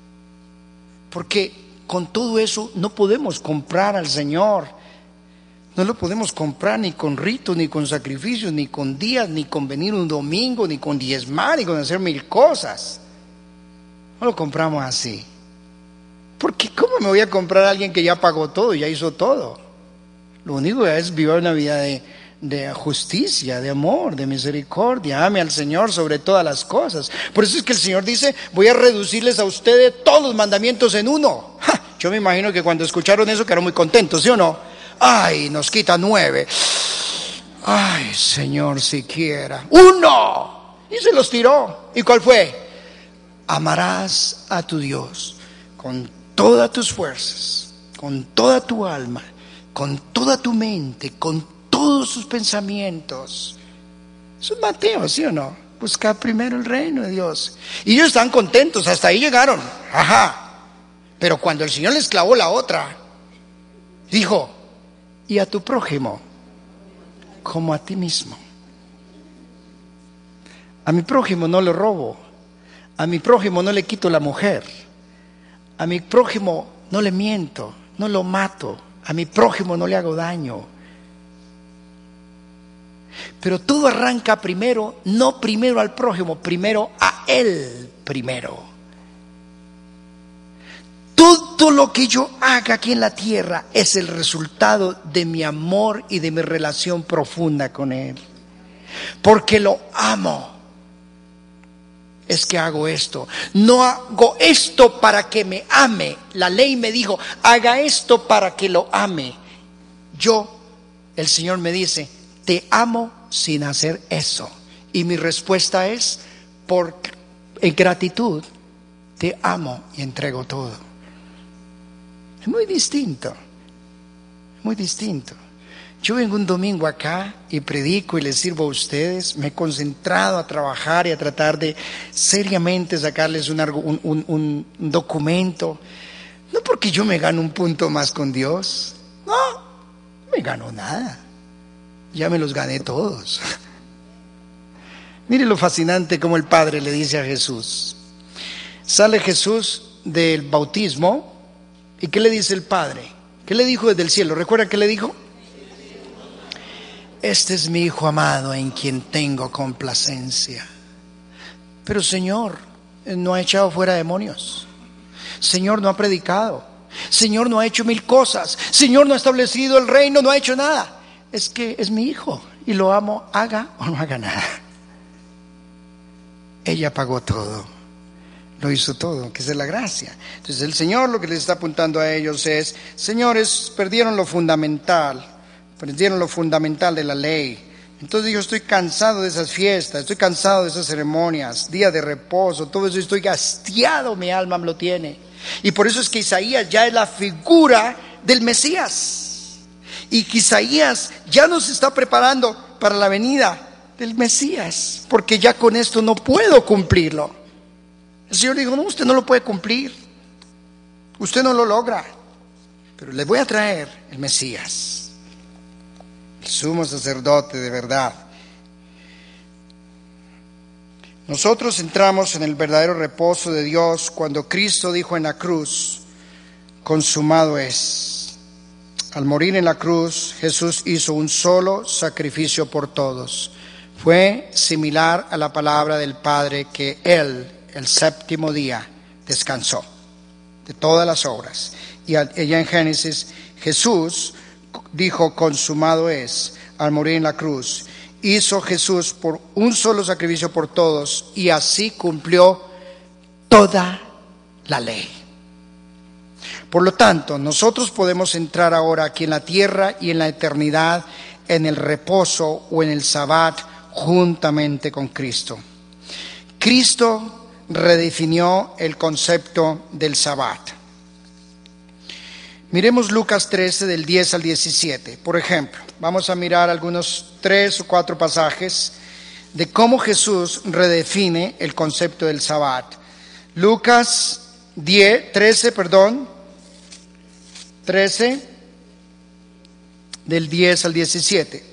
porque con todo eso no podemos comprar al Señor. No lo podemos comprar ni con ritos, ni con sacrificios, ni con días, ni con venir un domingo, ni con diezmar, ni con hacer mil cosas. No lo compramos así. Porque ¿cómo me voy a comprar a alguien que ya pagó todo, ya hizo todo? Lo único es vivir una vida de, de justicia, de amor, de misericordia. Ame al Señor sobre todas las cosas. Por eso es que el Señor dice: voy a reducirles a ustedes todos los mandamientos en uno. ¡Ja! Yo me imagino que cuando escucharon eso quedaron muy contentos, ¿sí o no? Ay, nos quita nueve. Ay, Señor, siquiera uno. Y se los tiró. ¿Y cuál fue? Amarás a tu Dios con todas tus fuerzas, con toda tu alma, con toda tu mente, con todos sus pensamientos. Eso es Mateo, ¿sí o no? Buscar primero el reino de Dios. Y ellos están contentos, hasta ahí llegaron. Ajá. Pero cuando el Señor les clavó la otra, dijo: y a tu prójimo como a ti mismo. A mi prójimo no le robo, a mi prójimo no le quito la mujer, a mi prójimo no le miento, no lo mato, a mi prójimo no le hago daño. Pero todo arranca primero, no primero al prójimo, primero a él primero. Todo lo que yo haga aquí en la tierra es el resultado de mi amor y de mi relación profunda con Él. Porque lo amo, es que hago esto. No hago esto para que me ame. La ley me dijo: haga esto para que lo ame. Yo, el Señor me dice: te amo sin hacer eso. Y mi respuesta es, por en gratitud, te amo y entrego todo. Es muy distinto, muy distinto. Yo vengo un domingo acá y predico y les sirvo a ustedes. Me he concentrado a trabajar y a tratar de seriamente sacarles un, un, un, un documento. No porque yo me gano un punto más con Dios. No, no me gano nada. Ya me los gané todos. Mire lo fascinante como el Padre le dice a Jesús. Sale Jesús del bautismo. ¿Y qué le dice el Padre? ¿Qué le dijo desde el cielo? ¿Recuerda qué le dijo? Este es mi Hijo amado en quien tengo complacencia. Pero Señor, no ha echado fuera demonios. Señor, no ha predicado. Señor, no ha hecho mil cosas. Señor, no ha establecido el reino, no ha hecho nada. Es que es mi Hijo y lo amo, haga o no haga nada. Ella pagó todo. Lo hizo todo, que es la gracia. Entonces el Señor lo que les está apuntando a ellos es: señores, perdieron lo fundamental, perdieron lo fundamental de la ley. Entonces yo estoy cansado de esas fiestas, estoy cansado de esas ceremonias, día de reposo, todo eso, estoy hastiado, mi alma me lo tiene. Y por eso es que Isaías ya es la figura del Mesías. y que Isaías ya nos está preparando para la venida del Mesías, porque ya con esto no puedo cumplirlo. El Señor dijo, no, usted no lo puede cumplir, usted no lo logra, pero le voy a traer el Mesías, el sumo sacerdote de verdad. Nosotros entramos en el verdadero reposo de Dios cuando Cristo dijo en la cruz, consumado es. Al morir en la cruz, Jesús hizo un solo sacrificio por todos. Fue similar a la palabra del Padre que Él, el séptimo día, descansó de todas las obras. Y allá en Génesis, Jesús dijo, consumado es, al morir en la cruz. Hizo Jesús por un solo sacrificio por todos y así cumplió toda la ley. Por lo tanto, nosotros podemos entrar ahora aquí en la tierra y en la eternidad, en el reposo o en el Sabbat, juntamente con Cristo. Cristo redefinió el concepto del Sabbat. Miremos Lucas trece del diez al diecisiete, por ejemplo. Vamos a mirar algunos tres o cuatro pasajes de cómo Jesús redefine el concepto del Sabbat. Lucas diez, trece, perdón, trece del diez al diecisiete.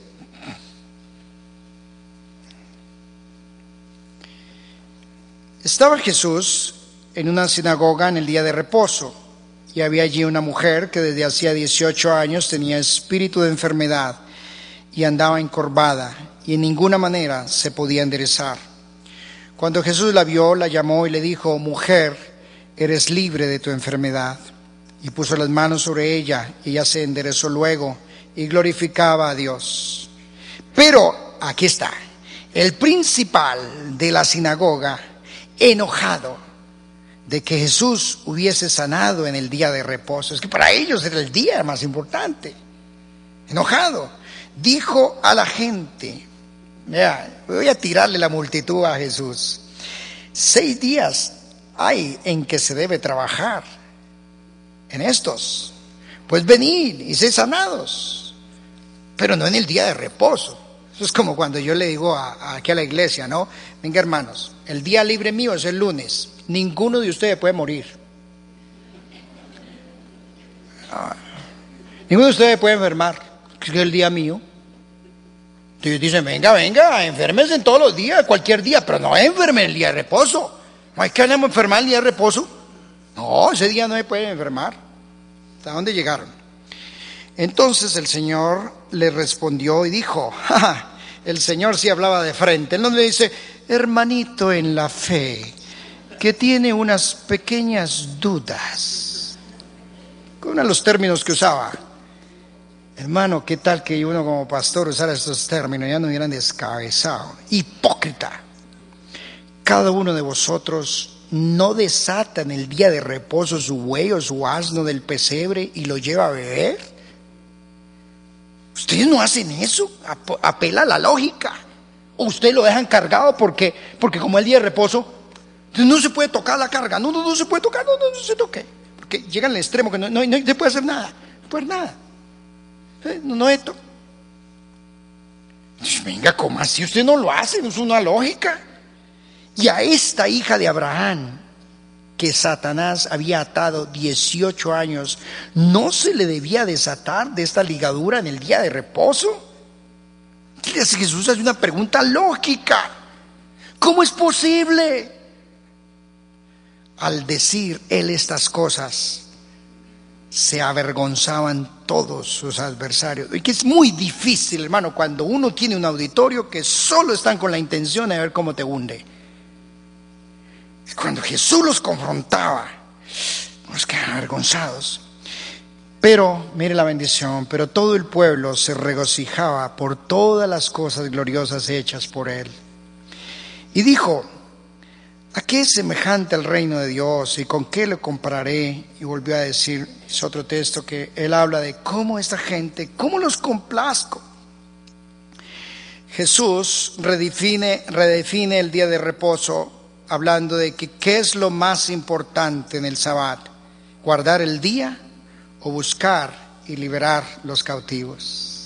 Estaba Jesús en una sinagoga en el día de reposo. Y había allí una mujer que desde hacía dieciocho años tenía espíritu de enfermedad y andaba encorvada y en ninguna manera se podía enderezar. Cuando Jesús la vio, la llamó y le dijo, mujer, eres libre de tu enfermedad. Y puso las manos sobre ella y ella se enderezó luego y glorificaba a Dios. Pero, aquí está, el principal de la sinagoga, enojado de que Jesús hubiese sanado en el día de reposo, es que para ellos era el día más importante, enojado, dijo a la gente, mira, voy a tirarle la multitud a Jesús, seis días hay en que se debe trabajar, en estos, pues venid y sed sanados, pero no en el día de reposo. Eso es como cuando yo le digo a, a, aquí a la iglesia, ¿no? Venga, hermanos, el día libre mío es el lunes. Ninguno de ustedes puede morir. Ah, ninguno de ustedes puede enfermar. Es el día mío. Entonces dicen, venga, venga, enférmense en todos los días, cualquier día, pero no enfermen el día de reposo. No hay que enfermar el día de reposo. No, ese día no se puede enfermar. ¿Hasta dónde llegaron? Entonces el Señor le respondió y dijo, ja, ja, el Señor sí hablaba de frente. Él no le dice, hermanito en la fe, que tiene unas pequeñas dudas. Uno de los términos que usaba. Hermano, ¿qué tal que uno como pastor usara estos términos? Ya no hubieran descabezado. Hipócrita. Cada uno de vosotros no desata en el día de reposo su buey o su asno del pesebre y lo lleva a beber. Ustedes no hacen eso. Apela a la lógica. O ustedes lo dejan cargado porque, porque como es el día de reposo, no se puede tocar la carga, no, no, no se puede tocar, no, no, no se toque, porque llega al extremo que no, no, no se puede hacer nada, no puede hacer nada, ¿Eh? no, no esto. Venga, ¿cómo así? Usted no lo hace, no es una lógica. Y a esta hija de Abraham, que Satanás había atado dieciocho años, ¿no se le debía desatar de esta ligadura en el día de reposo? ¿Qué le hace Jesús? Hace una pregunta lógica. ¿Cómo es posible? Al decir él estas cosas, se avergonzaban todos sus adversarios. Y que es muy difícil, hermano, cuando uno tiene un auditorio que solo están con la intención de ver cómo te hunde. Cuando Jesús los confrontaba, nos quedaban avergonzados. Pero, mire la bendición, pero todo el pueblo se regocijaba por todas las cosas gloriosas hechas por él. Y dijo, ¿a qué es semejante el reino de Dios y con qué lo compararé? Y volvió a decir, es otro texto que él habla de cómo esta gente, cómo los complazco. Jesús redefine, redefine el día de reposo hablando de que qué es lo más importante en el Sabbat, guardar el día o buscar y y liberar los cautivos.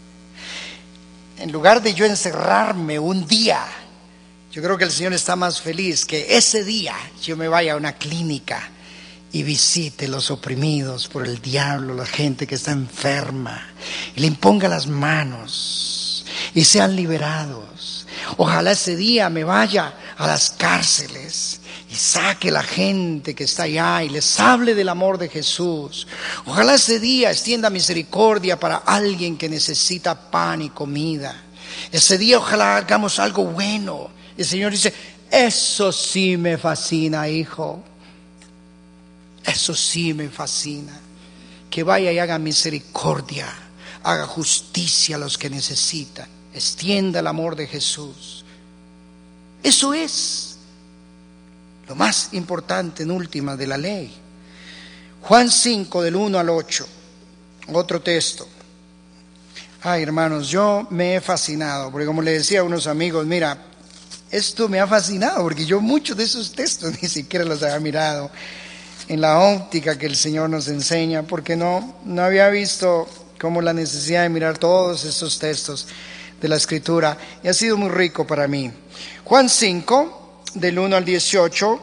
En lugar de yo encerrarme un día, yo creo que el Señor está más feliz que ese día yo me vaya a una clínica y visite los oprimidos por el diablo, la gente que está enferma, y le imponga las manos y sean liberados. Ojalá ese día me vaya a las cárceles y saque la gente que está allá y les hable del amor de Jesús. Ojalá ese día extienda misericordia para alguien que necesita pan y comida. Ese día ojalá hagamos algo bueno. El Señor dice, eso sí me fascina, hijo. Eso sí me fascina. Que vaya y haga misericordia, haga justicia a los que necesitan, extienda el amor de Jesús. Eso es lo más importante en última de la ley. Juan cinco, del uno al ocho, otro texto. Ay, hermanos, yo me he fascinado, porque como le decía a unos amigos, mira, esto me ha fascinado, porque yo muchos de esos textos ni siquiera los había mirado en la óptica que el Señor nos enseña, porque no, no había visto como la necesidad de mirar todos estos textos de la Escritura, y ha sido muy rico para mí. Juan cinco, del uno al dieciocho,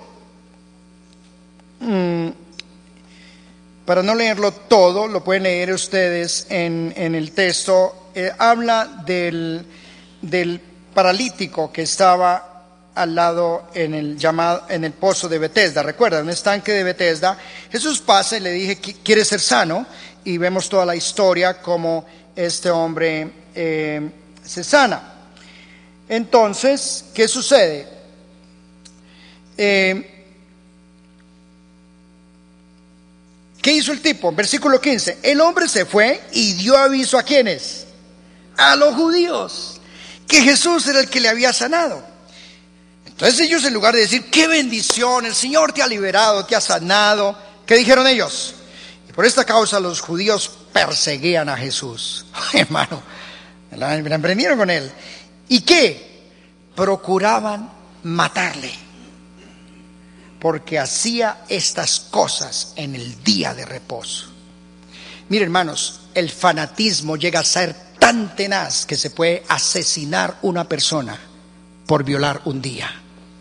mmm, para no leerlo todo, lo pueden leer ustedes en, en el texto, eh, habla del, del paralítico que estaba al lado en el llamado, en el pozo de Betesda. Recuerdan, un estanque de Betesda. Jesús pasa y le dije, ¿quiere ser sano? Y vemos toda la historia como este hombre eh, se sana. Entonces, ¿qué sucede? Eh, ¿Qué hizo el tipo? Versículo quince. El hombre se fue y dio aviso a ¿quiénes? A los judíos, que Jesús era el que le había sanado. Entonces ellos, en lugar de decir, qué bendición, el Señor te ha liberado, te ha sanado, ¿qué dijeron ellos? Y por esta causa los judíos perseguían a Jesús. Ay, hermano, la emprendieron con él. ¿Y qué? Procuraban matarle, porque hacía estas cosas en el día de reposo. Miren, hermanos, el fanatismo llega a ser tan tenaz que se puede asesinar una persona por violar un día.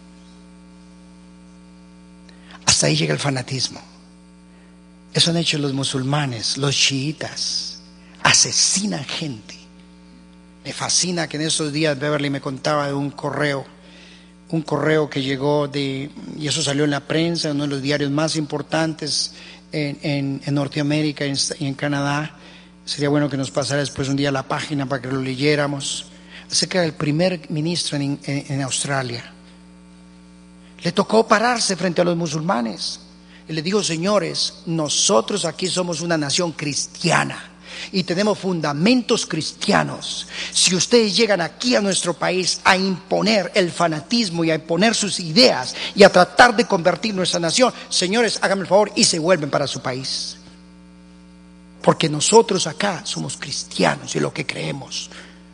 Hasta ahí llega el fanatismo. Eso han hecho los musulmanes, los chiitas. Asesinan gente. Me fascina que en esos días Beverly me contaba de un correo, un correo que llegó de, y eso salió en la prensa, uno de los diarios más importantes en, en, en Norteamérica y en, en Canadá. Sería bueno que nos pasara después un día la página para que lo leyéramos. Acerca del primer ministro en, en, en Australia. Le tocó pararse frente a los musulmanes y le dijo, señores, nosotros aquí somos una nación cristiana y tenemos fundamentos cristianos. Si ustedes llegan aquí a nuestro país a imponer el fanatismo y a imponer sus ideas y a tratar de convertir nuestra nación, señores, háganme el favor y se vuelven para su país, porque nosotros acá somos cristianos y lo que creemos.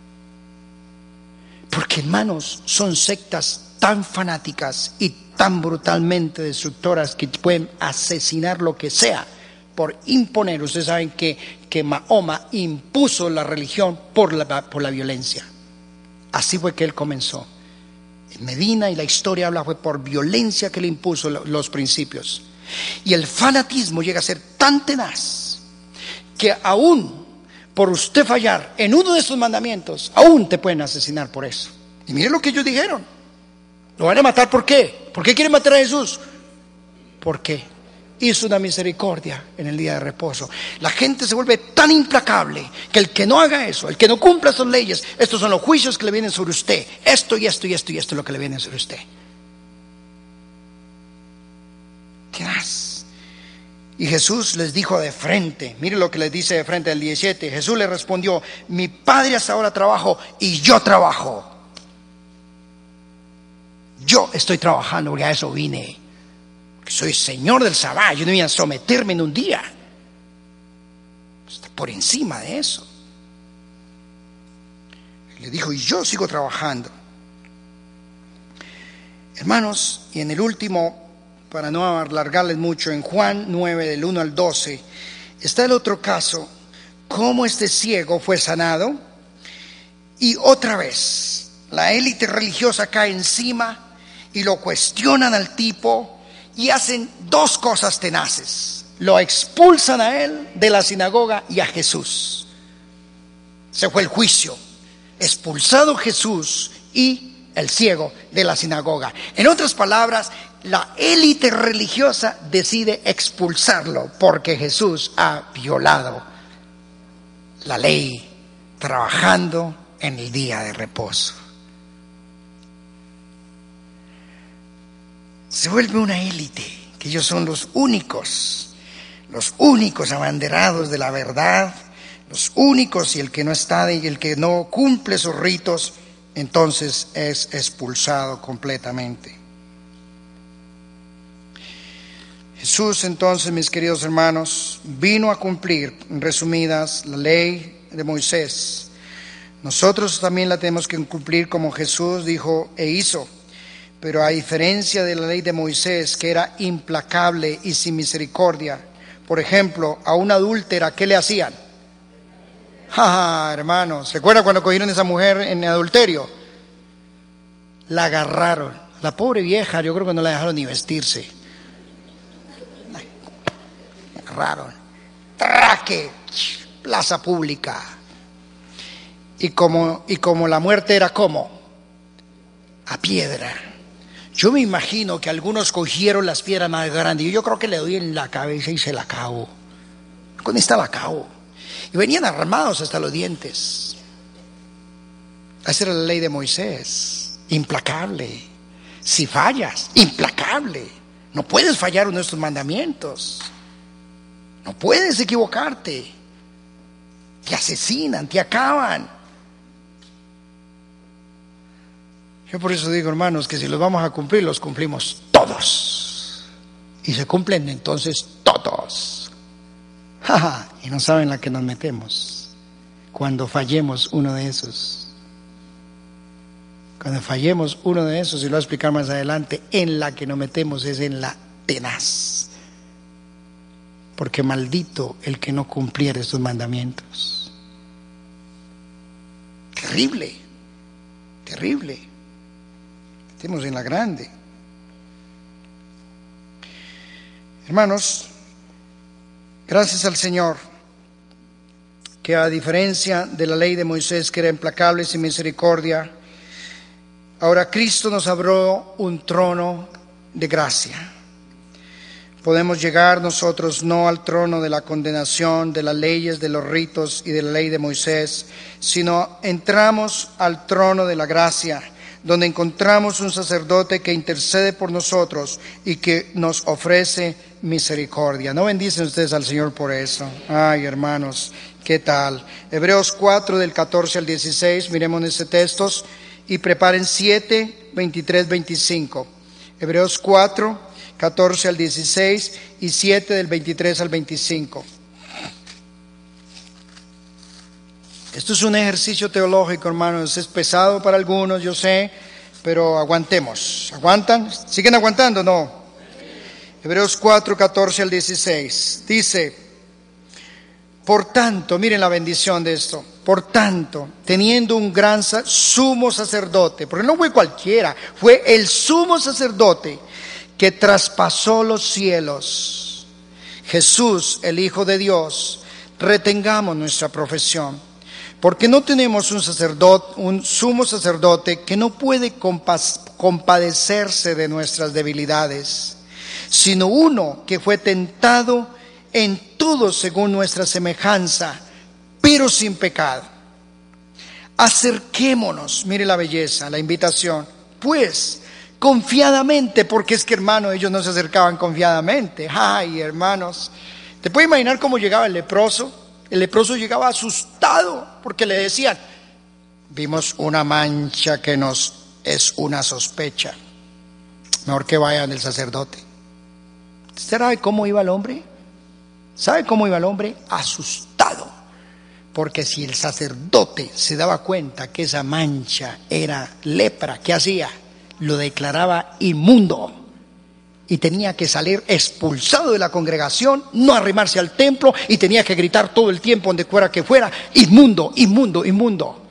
Porque, hermanos, son sectas tan fanáticas y tan brutalmente destructoras que pueden asesinar lo que sea por imponer. Ustedes saben que, que Mahoma impuso la religión por la, por la violencia. Así fue que él comenzó. En Medina, y la historia habla, fue por violencia que le impuso los principios. Y el fanatismo llega a ser tan tenaz que aún por usted fallar en uno de estos mandamientos, aún te pueden asesinar por eso. Y miren lo que ellos dijeron. Lo van a matar, ¿por qué? ¿Por qué quieren matar a Jesús? Porque hizo una misericordia en el día de reposo. La gente se vuelve tan implacable que el que no haga eso, el que no cumpla esas leyes, estos son los juicios que le vienen sobre usted. Esto y esto y esto y esto es lo que le viene sobre usted. ¿Qué más? Y Jesús les dijo de frente, mire lo que les dice de frente el diecisiete. Jesús le respondió, mi Padre hasta ahora trabajo y yo trabajo. Yo estoy trabajando porque a eso vine. Soy Señor del Sabbat, yo no voy a someterme en un día. Está por encima de eso. Le dijo, y yo sigo trabajando. Hermanos, y en el último, para no alargarles mucho, en Juan nueve, del uno al doce, está el otro caso cómo este ciego fue sanado. Y otra vez, la élite religiosa cae encima y lo cuestionan al tipo y hacen dos cosas tenaces. Lo expulsan a él de la sinagoga y a Jesús. Se fue el juicio. Expulsado Jesús y el ciego de la sinagoga. En otras palabras, la élite religiosa decide expulsarlo porque Jesús ha violado la ley, trabajando en el día de reposo. Se vuelve una élite, que ellos son los únicos, los únicos abanderados de la verdad, los únicos, y el que no está y el que no cumple sus ritos, entonces es expulsado completamente. Jesús, entonces, mis queridos hermanos, vino a cumplir, en resumidas, la ley de Moisés. Nosotros también la tenemos que cumplir como Jesús dijo e hizo. Pero a diferencia de la ley de Moisés, que era implacable y sin misericordia, por ejemplo, a una adúltera, ¿qué le hacían? Ja, ja, hermanos, ¿se acuerdan cuando cogieron a esa mujer en adulterio? La agarraron. La pobre vieja, yo creo que no la dejaron ni vestirse. La agarraron. Traque, plaza pública. Y como, y como la muerte era como a piedra. Yo me imagino que algunos cogieron las piedras más grandes y yo creo que le doy en la cabeza y se la acabo. Con esta la acabo. Y venían armados hasta los dientes. Esa era la ley de Moisés. Implacable. Si fallas, implacable. No puedes fallar uno de estos mandamientos. No puedes equivocarte. Te asesinan, te acaban. Yo por eso digo, hermanos, que si los vamos a cumplir, los cumplimos todos. Y se cumplen entonces todos. Ja, ja, y no saben la que nos metemos cuando fallemos uno de esos. Cuando fallemos uno de esos, y lo voy a explicar más adelante, en la que nos metemos es en la tenaz. Porque maldito el que no cumpliera estos mandamientos. Terrible, terrible. Estemos en la grande. Hermanos, gracias al Señor, que a diferencia de la ley de Moisés, que era implacable y sin misericordia, ahora Cristo nos abrió un trono de gracia. Podemos llegar nosotros no al trono de la condenación, de las leyes, de los ritos y de la ley de Moisés, sino entramos al trono de la gracia, donde encontramos un sacerdote que intercede por nosotros y que nos ofrece misericordia. ¿No bendicen ustedes al Señor por eso? Ay, hermanos, ¿qué tal? Hebreos cuatro, del catorce al dieciséis, miremos en este texto y preparen siete, veintitrés, veinticinco. Hebreos cuatro, catorce al dieciséis y siete del veintitrés al veinticinco. Esto es un ejercicio teológico, hermanos, es pesado para algunos, yo sé, pero aguantemos. ¿Aguantan? ¿Siguen aguantando? No. Hebreos cuatro, catorce al dieciséis. Dice, por tanto, miren la bendición de esto, por tanto, teniendo un gran sumo sacerdote, porque no fue cualquiera, fue el sumo sacerdote que traspasó los cielos, Jesús, el Hijo de Dios, retengamos nuestra profesión. Porque no tenemos un sacerdote, un sumo sacerdote que no puede compas, compadecerse de nuestras debilidades, sino uno que fue tentado en todo según nuestra semejanza, pero sin pecado. Acerquémonos, mire la belleza, la invitación, pues confiadamente, porque es que, hermano, ellos no se acercaban confiadamente. Ay, hermanos, ¿te puedes imaginar cómo llegaba el leproso? El leproso llegaba asustado porque le decían, vimos una mancha que nos es una sospecha. Mejor que vayan el sacerdote. ¿Sabe cómo iba el hombre? ¿Sabe cómo iba el hombre? Asustado. Porque si el sacerdote se daba cuenta que esa mancha era lepra, ¿qué hacía? Lo declaraba inmundo. y tenía que salir expulsado de la congregación, no arrimarse al templo y tenía que gritar todo el tiempo donde fuera que fuera, inmundo, inmundo, inmundo.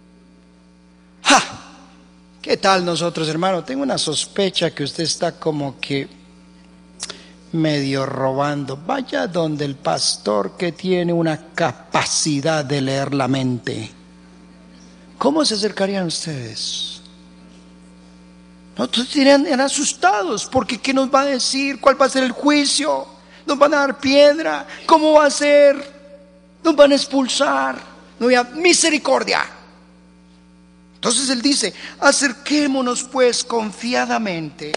¡Ja! ¿Qué tal nosotros, hermano? Tengo una sospecha que usted está como que medio robando. Vaya donde el pastor que tiene una capacidad de leer la mente. ¿Cómo se acercarían ustedes? Nosotros estarían asustados porque ¿qué nos va a decir? ¿Cuál va a ser el juicio? ¿Nos van a dar piedra? ¿Cómo va a ser? ¿Nos van a expulsar? No había misericordia. Entonces él dice, acerquémonos pues confiadamente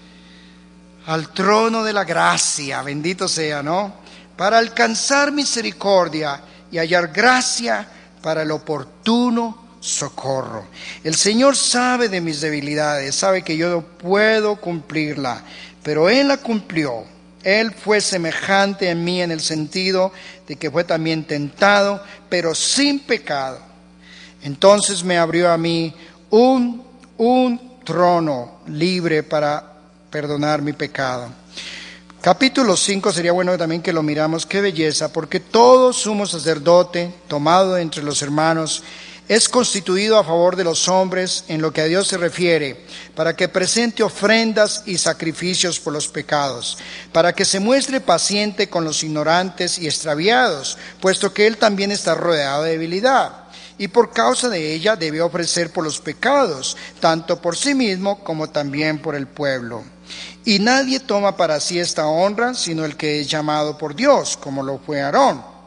al trono de la gracia, bendito sea, ¿no? Para alcanzar misericordia y hallar gracia para el oportuno socorro. El Señor sabe de mis debilidades, sabe que yo no puedo cumplirla, pero Él la cumplió. Él fue semejante a mí en el sentido de que fue también tentado, pero sin pecado. Entonces me abrió a mí un, un trono libre para perdonar mi pecado. Capítulo cinco sería bueno también que lo miramos, qué belleza, porque todo sumo sacerdote tomado entre los hermanos es constituido a favor de los hombres en lo que a Dios se refiere, para que presente ofrendas y sacrificios por los pecados, para que se muestre paciente con los ignorantes y extraviados, puesto que Él también está rodeado de debilidad, y por causa de ella debe ofrecer por los pecados, tanto por sí mismo como también por el pueblo. Y nadie toma para sí esta honra, sino el que es llamado por Dios, como lo fue Aarón.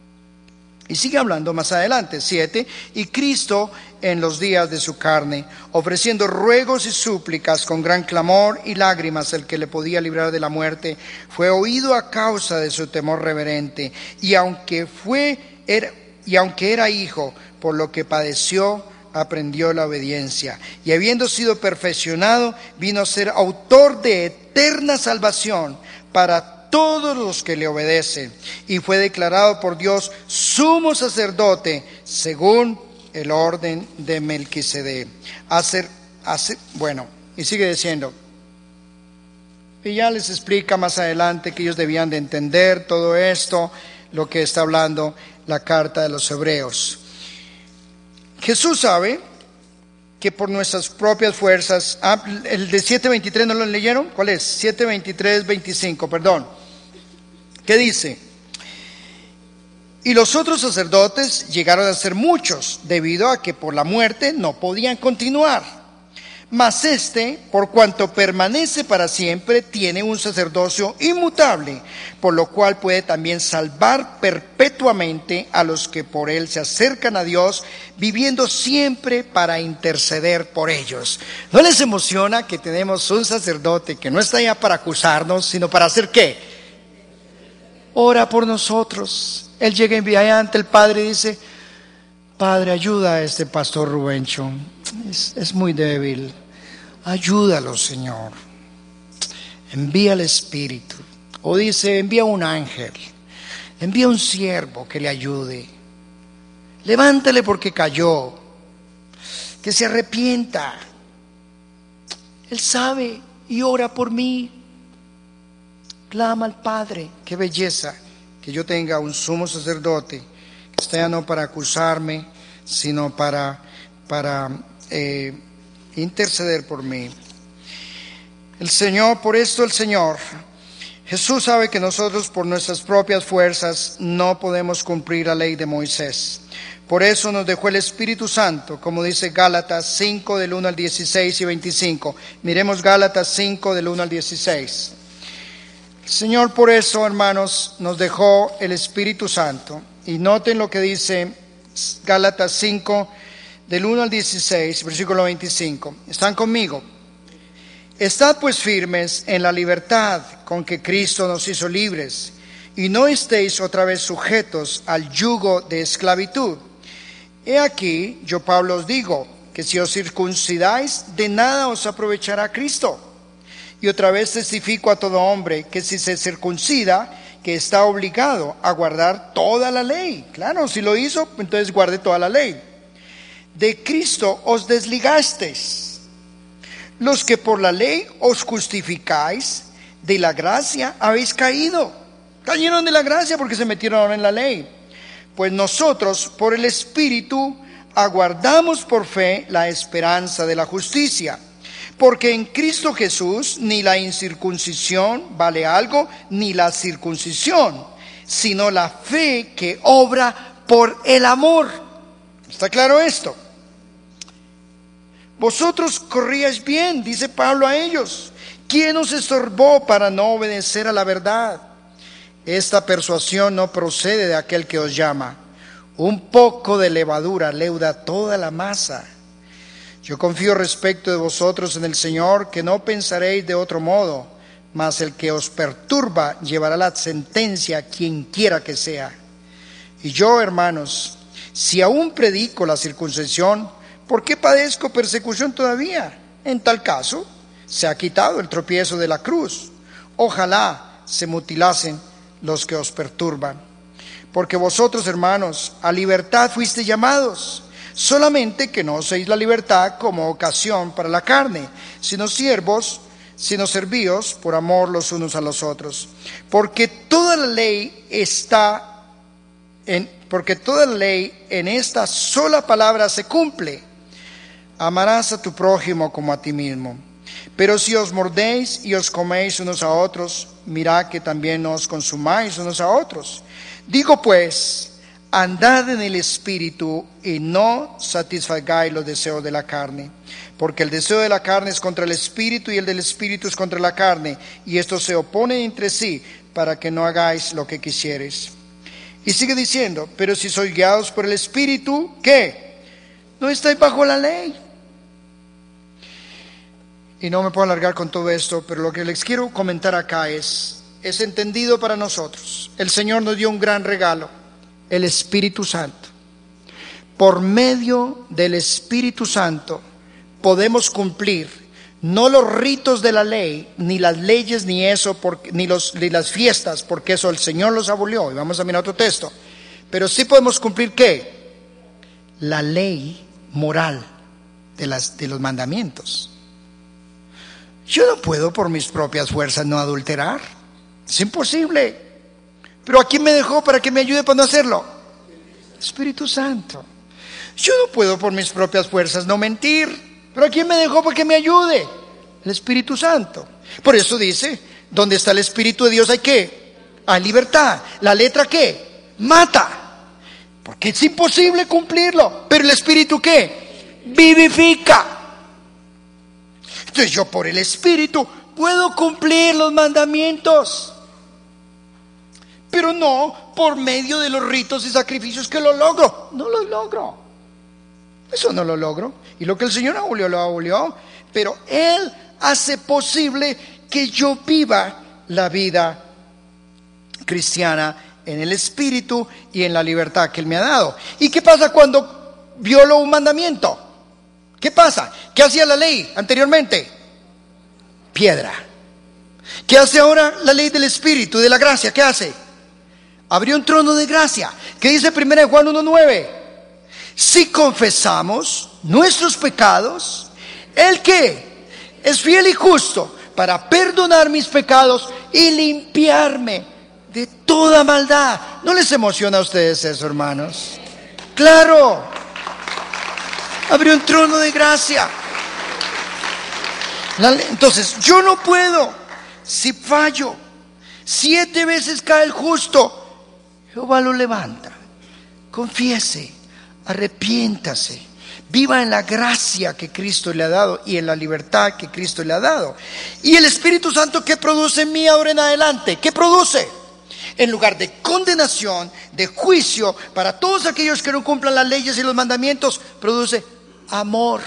Y sigue hablando más adelante, siete, y Cristo en los días de su carne, ofreciendo ruegos y súplicas con gran clamor y lágrimas, el que le podía librar de la muerte, fue oído a causa de su temor reverente, y aunque fue, era, y aunque era hijo, por lo que padeció, aprendió la obediencia, y habiendo sido perfeccionado, vino a ser autor de eterna salvación para todos los que le obedecen, y fue declarado por Dios sumo sacerdote según el orden de Melquisedec. Hacer, hacer, bueno, y sigue diciendo, y ya les explica más adelante que ellos debían de entender todo esto, lo que está hablando la carta de los Hebreos. Jesús sabe que por nuestras propias fuerzas, ah, el de siete veintitrés ¿no lo leyeron? ¿Cuál es? siete veintitrés veinticinco, perdón. ¿Qué dice? Y los otros sacerdotes llegaron a ser muchos, debido a que por la muerte no podían continuar. Mas este, por cuanto permanece para siempre, tiene un sacerdocio inmutable, por lo cual puede también salvar perpetuamente a los que por él se acercan a Dios, viviendo siempre para interceder por ellos. ¿No les emociona que tenemos un sacerdote que no está allá para acusarnos, sino para hacer qué? Ora por nosotros. Él llega allá ante el Padre y dice, Padre, ayuda a este pastor Rubencho, es, es muy débil, ayúdalo, Señor, envía el Espíritu, o dice, envía un ángel, envía un siervo que le ayude, levántale porque cayó, que se arrepienta. Él sabe y ora por mí. Clama al Padre. Qué belleza que yo tenga un sumo sacerdote que está ya no para acusarme, sino para, para eh, interceder por mí. El Señor, por esto el Señor, Jesús sabe que nosotros por nuestras propias fuerzas no podemos cumplir la ley de Moisés. Por eso nos dejó el Espíritu Santo, como dice Gálatas cinco del uno al dieciséis y veinticinco. Miremos Gálatas cinco del uno al dieciséis. El Señor por eso, hermanos, nos dejó el Espíritu Santo. Y noten lo que dice Gálatas cinco, del uno al dieciséis, versículo veinticinco. ¿Están conmigo? Estad pues firmes en la libertad con que Cristo nos hizo libres, y no estéis otra vez sujetos al yugo de esclavitud. He aquí, yo Pablo os digo, que si os circuncidáis, de nada os aprovechará Cristo. Y otra vez testifico a todo hombre que si se circuncida, que está obligado a guardar toda la ley. Claro, si lo hizo, entonces guarde toda la ley. De Cristo os desligasteis, los que por la ley os justificáis, de la gracia habéis caído. Cayeron de la gracia porque se metieron ahora en la ley. Pues nosotros, por el Espíritu, aguardamos por fe la esperanza de la justicia. Porque en Cristo Jesús ni la incircuncisión vale algo, ni la circuncisión, sino la fe que obra por el amor. ¿Está claro esto? Vosotros corríais bien, dice Pablo a ellos. ¿Quién os estorbó para no obedecer a la verdad? Esta persuasión no procede de aquel que os llama. Un poco de levadura leuda toda la masa. Yo confío respecto de vosotros en el Señor, que no pensaréis de otro modo, mas el que os perturba llevará la sentencia quien quiera que sea. Y yo, hermanos, si aún predico la circuncisión, ¿por qué padezco persecución todavía? En tal caso, se ha quitado el tropiezo de la cruz. Ojalá se mutilasen los que os perturban. Porque vosotros, hermanos, a libertad fuiste llamados, solamente que no uséis la libertad como ocasión para la carne, sino siervos, sino servíos por amor los unos a los otros. Porque toda la ley está en, porque toda la ley en esta sola palabra se cumple: amarás a tu prójimo como a ti mismo. Pero si os mordéis y os coméis unos a otros, mirad que también no os consumáis unos a otros. Digo pues, andad en el Espíritu y no satisfagáis los deseos de la carne. Porque el deseo de la carne es contra el Espíritu y el del Espíritu es contra la carne. Y estos se oponen entre sí para que no hagáis lo que quisiereis. Y sigue diciendo, pero si sois guiados por el Espíritu, ¿qué? No estáis bajo la ley. Y no me puedo alargar con todo esto, pero lo que les quiero comentar acá es, es entendido para nosotros. El Señor nos dio un gran regalo, el Espíritu Santo. Por medio del Espíritu Santo podemos cumplir no los ritos de la ley, ni las leyes, ni eso, porque, ni, los, ni las fiestas, porque eso el Señor los abolió. Y vamos a mirar otro texto. Pero sí podemos cumplir ¿qué? La ley moral de, las, de los mandamientos. Yo no puedo por mis propias fuerzas no adulterar. Es imposible. ¿Pero a quién me dejó para que me ayude para no hacerlo? Espíritu Santo. Yo no puedo por mis propias fuerzas no mentir. ¿Pero a quién me dejó para que me ayude? El Espíritu Santo. Por eso dice, donde está el Espíritu de Dios hay ¿qué? Hay libertad. ¿La letra qué? Mata. Porque es imposible cumplirlo. ¿Pero el Espíritu qué? Vivifica. Entonces yo por el Espíritu puedo cumplir los mandamientos, pero no por medio de los ritos y sacrificios que lo logro. No lo logro. Eso no lo logro. Y lo que el Señor abolió, lo abolió. Pero Él hace posible que yo viva la vida cristiana en el Espíritu y en la libertad que Él me ha dado. ¿Y qué pasa cuando violo un mandamiento? ¿Qué pasa? ¿Qué hacía la ley anteriormente? Piedra. ¿Qué hace ahora la ley del Espíritu, de la gracia? ¿Qué hace? Abrió un trono de gracia. ¿Qué dice primera de Juan uno nueve? Si confesamos nuestros pecados, ¿el qué? Es fiel y justo para perdonar mis pecados y limpiarme de toda maldad. ¿No les emociona a ustedes eso, hermanos? ¡Claro! Abrió un trono de gracia. Entonces, yo no puedo. Si fallo, siete veces cae el justo, Jehová lo levanta. Confiese, arrepiéntase, viva en la gracia que Cristo le ha dado y en la libertad que Cristo le ha dado. Y el Espíritu Santo, ¿qué produce en mí ahora en adelante? ¿Qué produce? En lugar de condenación, de juicio para todos aquellos que no cumplan las leyes y los mandamientos, produce amor.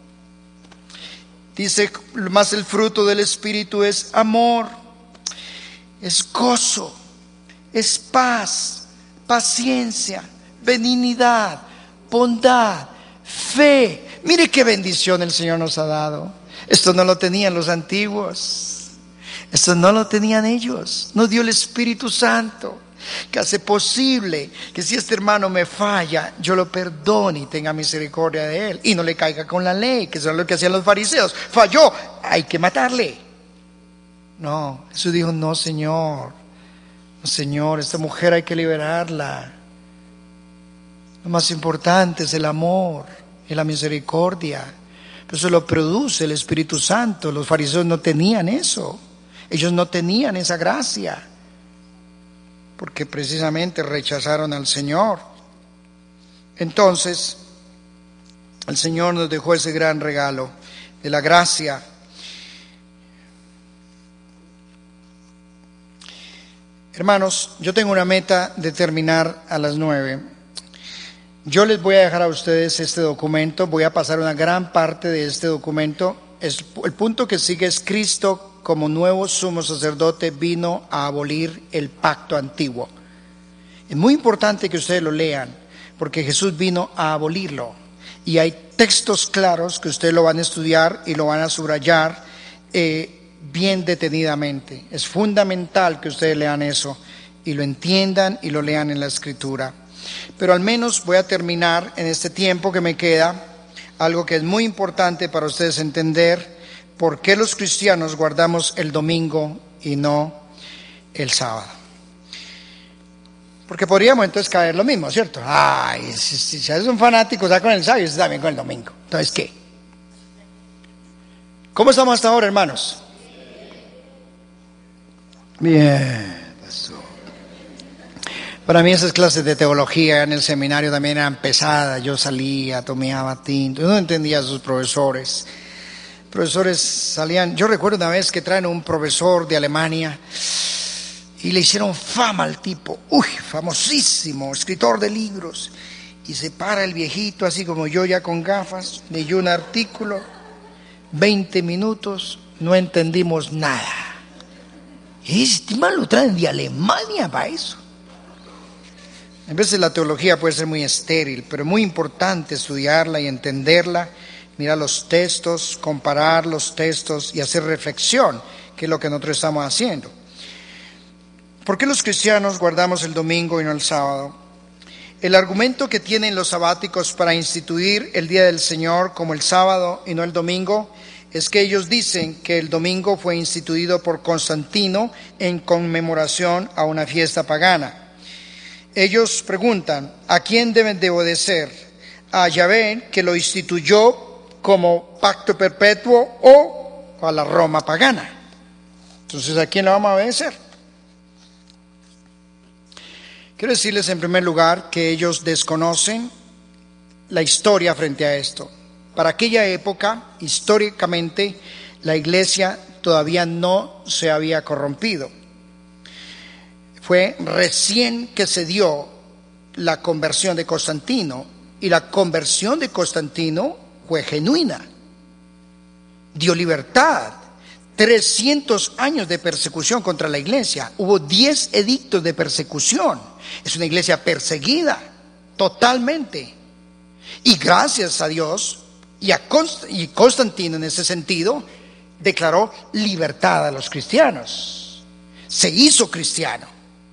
Dice, más el fruto del Espíritu es amor, es gozo, es paz, paciencia, benignidad, bondad, fe. Mire qué bendición el Señor nos ha dado. Esto no lo tenían los antiguos, esto no lo tenían ellos. Nos dio el Espíritu Santo, que hace posible que si este hermano me falla, yo lo perdone y tenga misericordia de él y no le caiga con la ley, que eso es lo que hacían los fariseos. Falló, hay que matarle. No, Jesús dijo, no, Señor, no, Señor, esta mujer hay que liberarla. Lo más importante es el amor y la misericordia. Eso lo produce el Espíritu Santo. Los fariseos no tenían eso. Ellos no tenían esa gracia, porque precisamente rechazaron al Señor. Entonces, el Señor nos dejó ese gran regalo de la gracia. Hermanos, yo tengo una meta de terminar a las nueve. Yo les voy a dejar a ustedes este documento, voy a pasar una gran parte de este documento. Es, el punto que sigue es: Cristo como nuevo sumo sacerdote vino a abolir el pacto antiguo. Es muy importante que ustedes lo lean, porque Jesús vino a abolirlo. Y hay textos claros que ustedes lo van a estudiar y lo van a subrayar eh, bien detenidamente. Es fundamental que ustedes lean eso y lo entiendan y lo lean en la Escritura. Pero al menos voy a terminar en este tiempo que me queda algo que es muy importante para ustedes entender: por qué los cristianos guardamos el domingo y no el sábado. Porque podríamos entonces caer lo mismo, ¿cierto? Ay, si, si, si eres un fanático, está con el sábado y está también con el domingo. Entonces, ¿qué? ¿Cómo estamos hasta ahora, hermanos? Bien, pasó. Para mí esas clases de teología en el seminario también eran pesadas. Yo salía, tomaba tinto, yo no entendía a sus profesores. Profesores salían, yo recuerdo una vez que traen un profesor de Alemania y le hicieron fama al tipo, uy, famosísimo, escritor de libros, y se para el viejito así como yo, ya con gafas, leyó un artículo, veinte minutos, no entendimos nada. Y este man lo traen de Alemania para eso. En veces la teología puede ser muy estéril, pero es muy importante estudiarla y entenderla, mirar los textos, comparar los textos y hacer reflexión, que es lo que nosotros estamos haciendo. ¿Por qué los cristianos guardamos el domingo y no el sábado? El argumento que tienen los sabáticos para instituir el día del Señor como el sábado y no el domingo es que ellos dicen que el domingo fue instituido por Constantino en conmemoración a una fiesta pagana. Ellos preguntan, ¿a quién deben de obedecer? ¿A Yahvé, que lo instituyó como pacto perpetuo, o a la Roma pagana? Entonces, ¿a quién le vamos a obedecer? Quiero decirles en primer lugar que ellos desconocen la historia frente a esto. Para aquella época, históricamente, la iglesia todavía no se había corrompido. Fue recién que se dio la conversión de Constantino, y la conversión de Constantino fue genuina. Dio libertad. trescientos años de persecución contra la iglesia. Hubo diez edictos de persecución. Es una iglesia perseguida totalmente. Y gracias a Dios y a Const- y Constantino en ese sentido declaró libertad a los cristianos. Se hizo cristiano.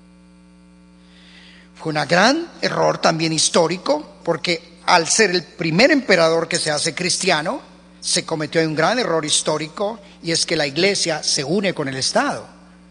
Fue un gran error también histórico, porque al ser el primer emperador que se hace cristiano, se cometió un gran error histórico, y es que la iglesia se une con el Estado.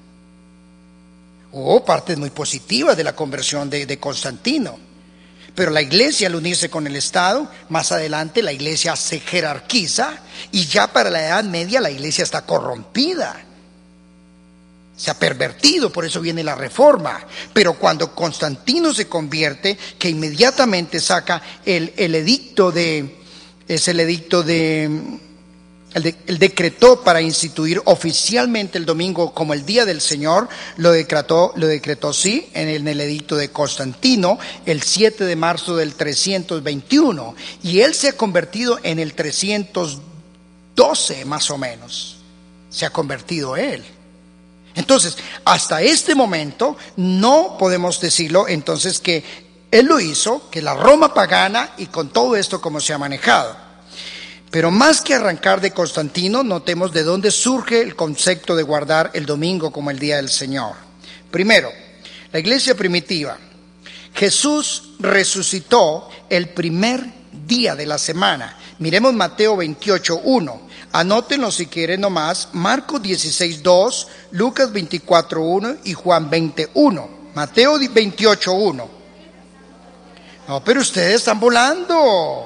Hubo partes muy positivas de la conversión de, de Constantino, pero la iglesia, al unirse con el Estado, más adelante la iglesia se jerarquiza, y ya para la Edad Media la iglesia está corrompida. Se ha pervertido, por eso viene la reforma. Pero cuando Constantino se convierte, que inmediatamente saca el, el edicto de, es el edicto de, el, de, el decretó para instituir oficialmente el domingo como el día del Señor, lo decretó, lo decretó sí, en el, en el edicto de Constantino, el siete de marzo del trescientos veintiuno, y él se ha convertido en el trescientos doce más o menos, se ha convertido él. Entonces, hasta este momento no podemos decirlo entonces que él lo hizo, que la Roma pagana, y con todo esto como se ha manejado. Pero más que arrancar de Constantino, notemos de dónde surge el concepto de guardar el domingo como el día del Señor. Primero, la iglesia primitiva. Jesús resucitó el primer día de la semana. Miremos Mateo veintiocho uno. Anótenlo si quieren nomás. Marcos dieciséis dos, Lucas veinticuatro uno y Juan veinte uno. Mateo veintiocho uno. No, pero ustedes están volando.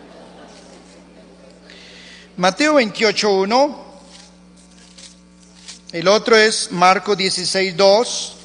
Mateo veintiocho uno. El otro es Marcos dieciséis dos.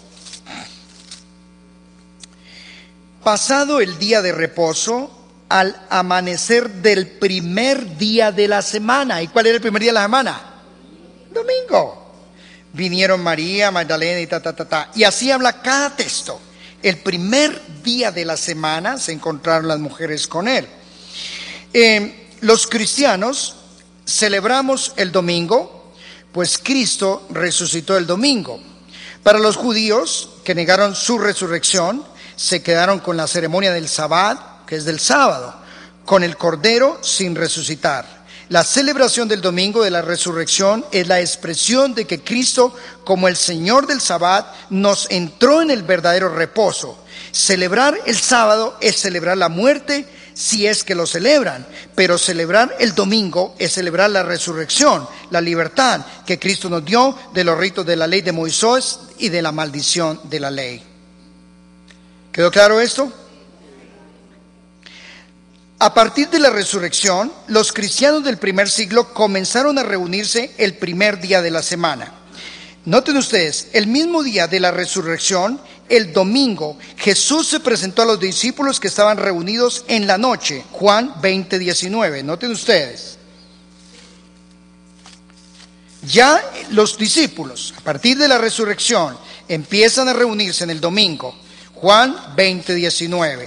Pasado el día de reposo, al amanecer del primer día de la semana. ¿Y cuál era el primer día de la semana? Domingo. Vinieron María, Magdalena y ta, ta, ta, ta. Y así habla cada texto. El primer día de la semana se encontraron las mujeres con él. Eh, los cristianos celebramos el domingo, pues Cristo resucitó el domingo. Para los judíos que negaron su resurrección, se quedaron con la ceremonia del Sabbat, que es del sábado, con el Cordero sin resucitar. La celebración del domingo de la resurrección es la expresión de que Cristo, como el Señor del Sabbat, nos entró en el verdadero reposo. Celebrar el sábado es celebrar la muerte, si es que lo celebran, pero celebrar el domingo es celebrar la resurrección, la libertad que Cristo nos dio de los ritos de la ley de Moisés y de la maldición de la ley. ¿Quedó claro esto? A partir de la resurrección, los cristianos del primer siglo comenzaron a reunirse el primer día de la semana. Noten ustedes, el mismo día de la resurrección, el domingo, Jesús se presentó a los discípulos que estaban reunidos en la noche. Juan veinte diecinueve. Noten ustedes. Ya los discípulos, a partir de la resurrección, empiezan a reunirse en el domingo. Juan veinte diecinueve.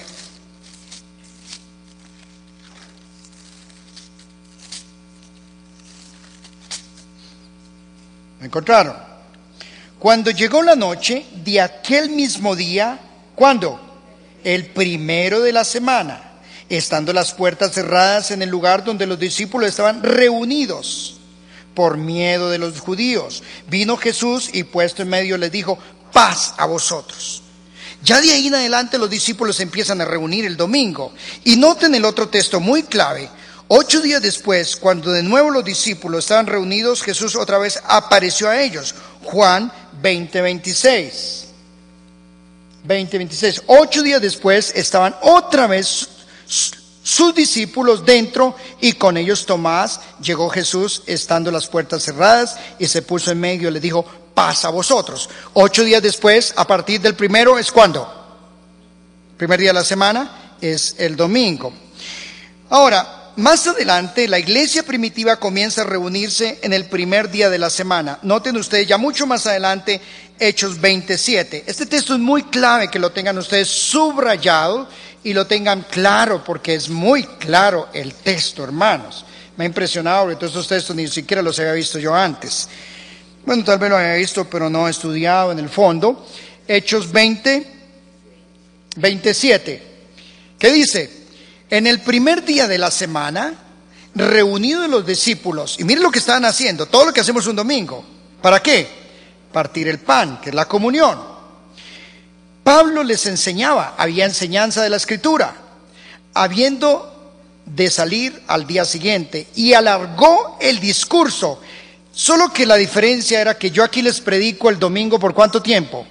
¿Me encontraron? Cuando llegó la noche de aquel mismo día, ¿cuándo? El primero de la semana, estando las puertas cerradas en el lugar donde los discípulos estaban reunidos, por miedo de los judíos, vino Jesús y puesto en medio les dijo: paz a vosotros. Ya de ahí en adelante los discípulos empiezan a reunir el domingo. Y noten el otro texto muy clave. Ocho días después, cuando de nuevo los discípulos estaban reunidos, Jesús otra vez apareció a ellos. Juan veinte veintiséis. veinte veintiséis. Ocho días después estaban otra vez sus discípulos dentro y con ellos Tomás. Llegó Jesús estando las puertas cerradas y se puso en medio y le dijo: paz a vosotros. Ocho días después, a partir del primero, ¿es cuándo? Primer día de la semana es el domingo. Ahora, más adelante, la iglesia primitiva comienza a reunirse en el primer día de la semana. Noten ustedes, ya mucho más adelante, Hechos veintisiete. Este texto es muy clave que lo tengan ustedes subrayado y lo tengan claro, porque es muy claro el texto, hermanos. Me ha impresionado, porque todos estos textos ni siquiera los había visto yo antes. Bueno, tal vez lo había visto, pero no he estudiado en el fondo. Hechos veinte, veintisiete. ¿Qué dice? En el primer día de la semana, reunidos los discípulos, y miren lo que estaban haciendo, todo lo que hacemos un domingo. ¿Para qué? Partir el pan, que es la comunión. Pablo les enseñaba, había enseñanza de la Escritura, habiendo de salir al día siguiente, y alargó el discurso. Solo que la diferencia era que yo aquí les predico el domingo, ¿por cuánto tiempo?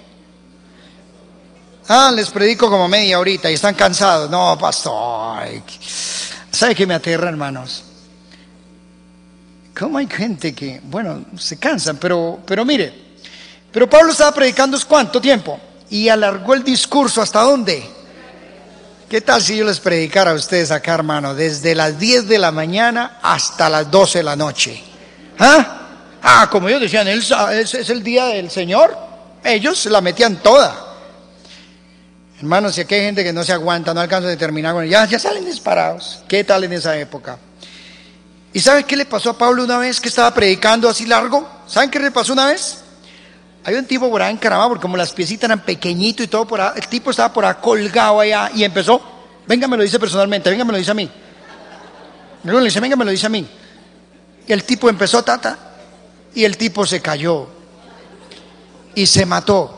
Ah, les predico como media horita y están cansados. No, pastor. ¿Sabe qué me aterra, hermanos? ¿Cómo hay gente que, bueno, se cansan? Pero, pero mire, pero Pablo estaba predicando ¿cuánto tiempo? Y alargó el discurso, ¿hasta dónde? ¿Qué tal si yo les predicara a ustedes acá, hermano, desde las diez de la mañana hasta las doce de la noche? ¿Ah? Ah, como ellos decían, es, es el día del Señor. Ellos se la metían toda. Hermanos, si aquí hay gente que no se aguanta, no alcanza a terminar con ya, ya salen disparados. ¿Qué tal en esa época? ¿Y saben qué le pasó a Pablo una vez que estaba predicando así largo? ¿Saben qué le pasó una vez? Hay un tipo por ahí encaramado, porque como las piecitas eran pequeñitos y todo por ahí, el tipo estaba por ahí colgado allá y empezó: venga, me lo dice personalmente, venga, me lo dice a mí. Luego le dice: venga, me lo dice a mí. Y el tipo empezó, tata, y el tipo se cayó y se mató.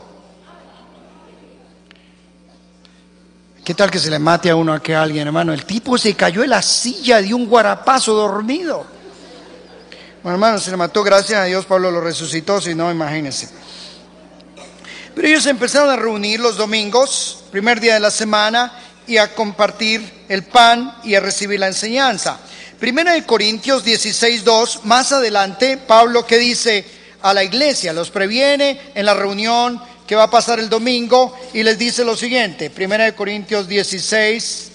¿Qué tal que se le mate a uno a que a alguien, hermano? El tipo se cayó en la silla de un guarapazo dormido. Bueno, hermanos, se le mató, gracias a Dios, Pablo lo resucitó, si no, imagínense. Pero ellos empezaron a reunir los domingos, primer día de la semana, y a compartir el pan y a recibir la enseñanza. Primera de Corintios dieciséis, dos, más adelante, Pablo que dice a la iglesia, los previene en la reunión que va a pasar el domingo y les dice lo siguiente, Primera de Corintios dieciséis,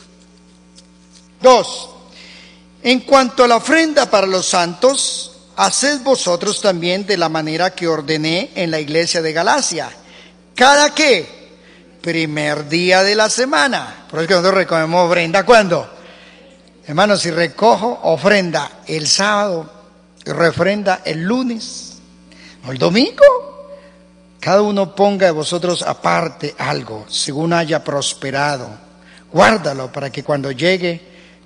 dos, en cuanto a la ofrenda para los santos, haced vosotros también de la manera que ordené en la iglesia de Galacia. ¿Cada qué? Primer día de la semana. Por eso que nosotros recogemos ofrenda, ¿cuándo? Hermanos, si recojo ofrenda el sábado, refrenda el lunes o el domingo, cada uno ponga de vosotros aparte algo, según haya prosperado. Guárdalo para que cuando llegue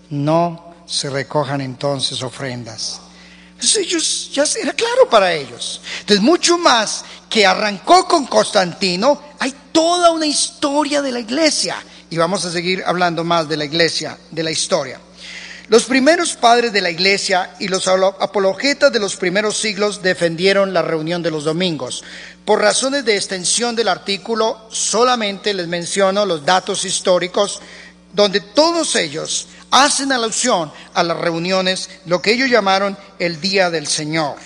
no se recojan entonces ofrendas. Eso ellos, ya era claro para ellos. Entonces, mucho más que arrancó con Constantino, hay toda una historia de la iglesia. Y vamos a seguir hablando más de la iglesia, de la historia. Los primeros padres de la iglesia y los apologetas de los primeros siglos defendieron la reunión de los domingos. Por razones de extensión del artículo, solamente les menciono los datos históricos, donde todos ellos hacen alusión a las reuniones, lo que ellos llamaron el Día del Señor.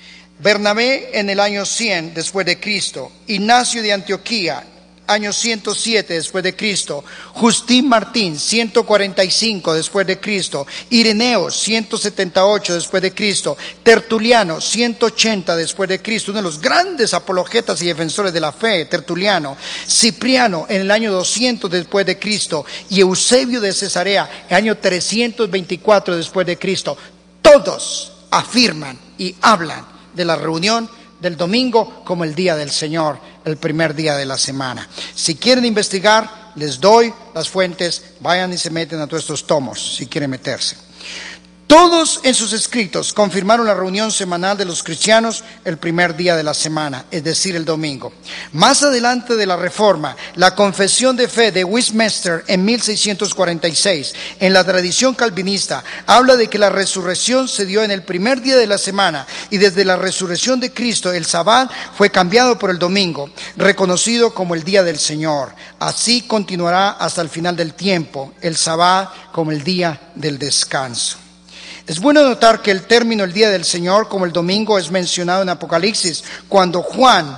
Bernabé en el año cien después de Cristo, Ignacio de Antioquía, año ciento siete después de Cristo, Justín Martín, ciento cuarenta y cinco después de Cristo, Ireneo, ciento setenta y ocho después de Cristo, Tertuliano, ciento ochenta después de Cristo, uno de los grandes apologetas y defensores de la fe, Tertuliano, Cipriano en el año doscientos después de Cristo y Eusebio de Cesarea, año trescientos veinticuatro después de Cristo. Todos afirman y hablan de la reunión del domingo como el día del Señor, el primer día de la semana. Si quieren investigar, les doy las fuentes, vayan y se meten a todos estos tomos, si quieren meterse. Todos en sus escritos confirmaron la reunión semanal de los cristianos el primer día de la semana, es decir, el domingo. Más adelante de la Reforma, la Confesión de Fe de Westminster en mil seiscientos cuarenta y seis, en la tradición calvinista, habla de que la resurrección se dio en el primer día de la semana y desde la resurrección de Cristo el Sabbat fue cambiado por el domingo, reconocido como el día del Señor. Así continuará hasta el final del tiempo, el Sabbat como el día del descanso. Es bueno notar que el término el día del Señor como el domingo es mencionado en Apocalipsis cuando Juan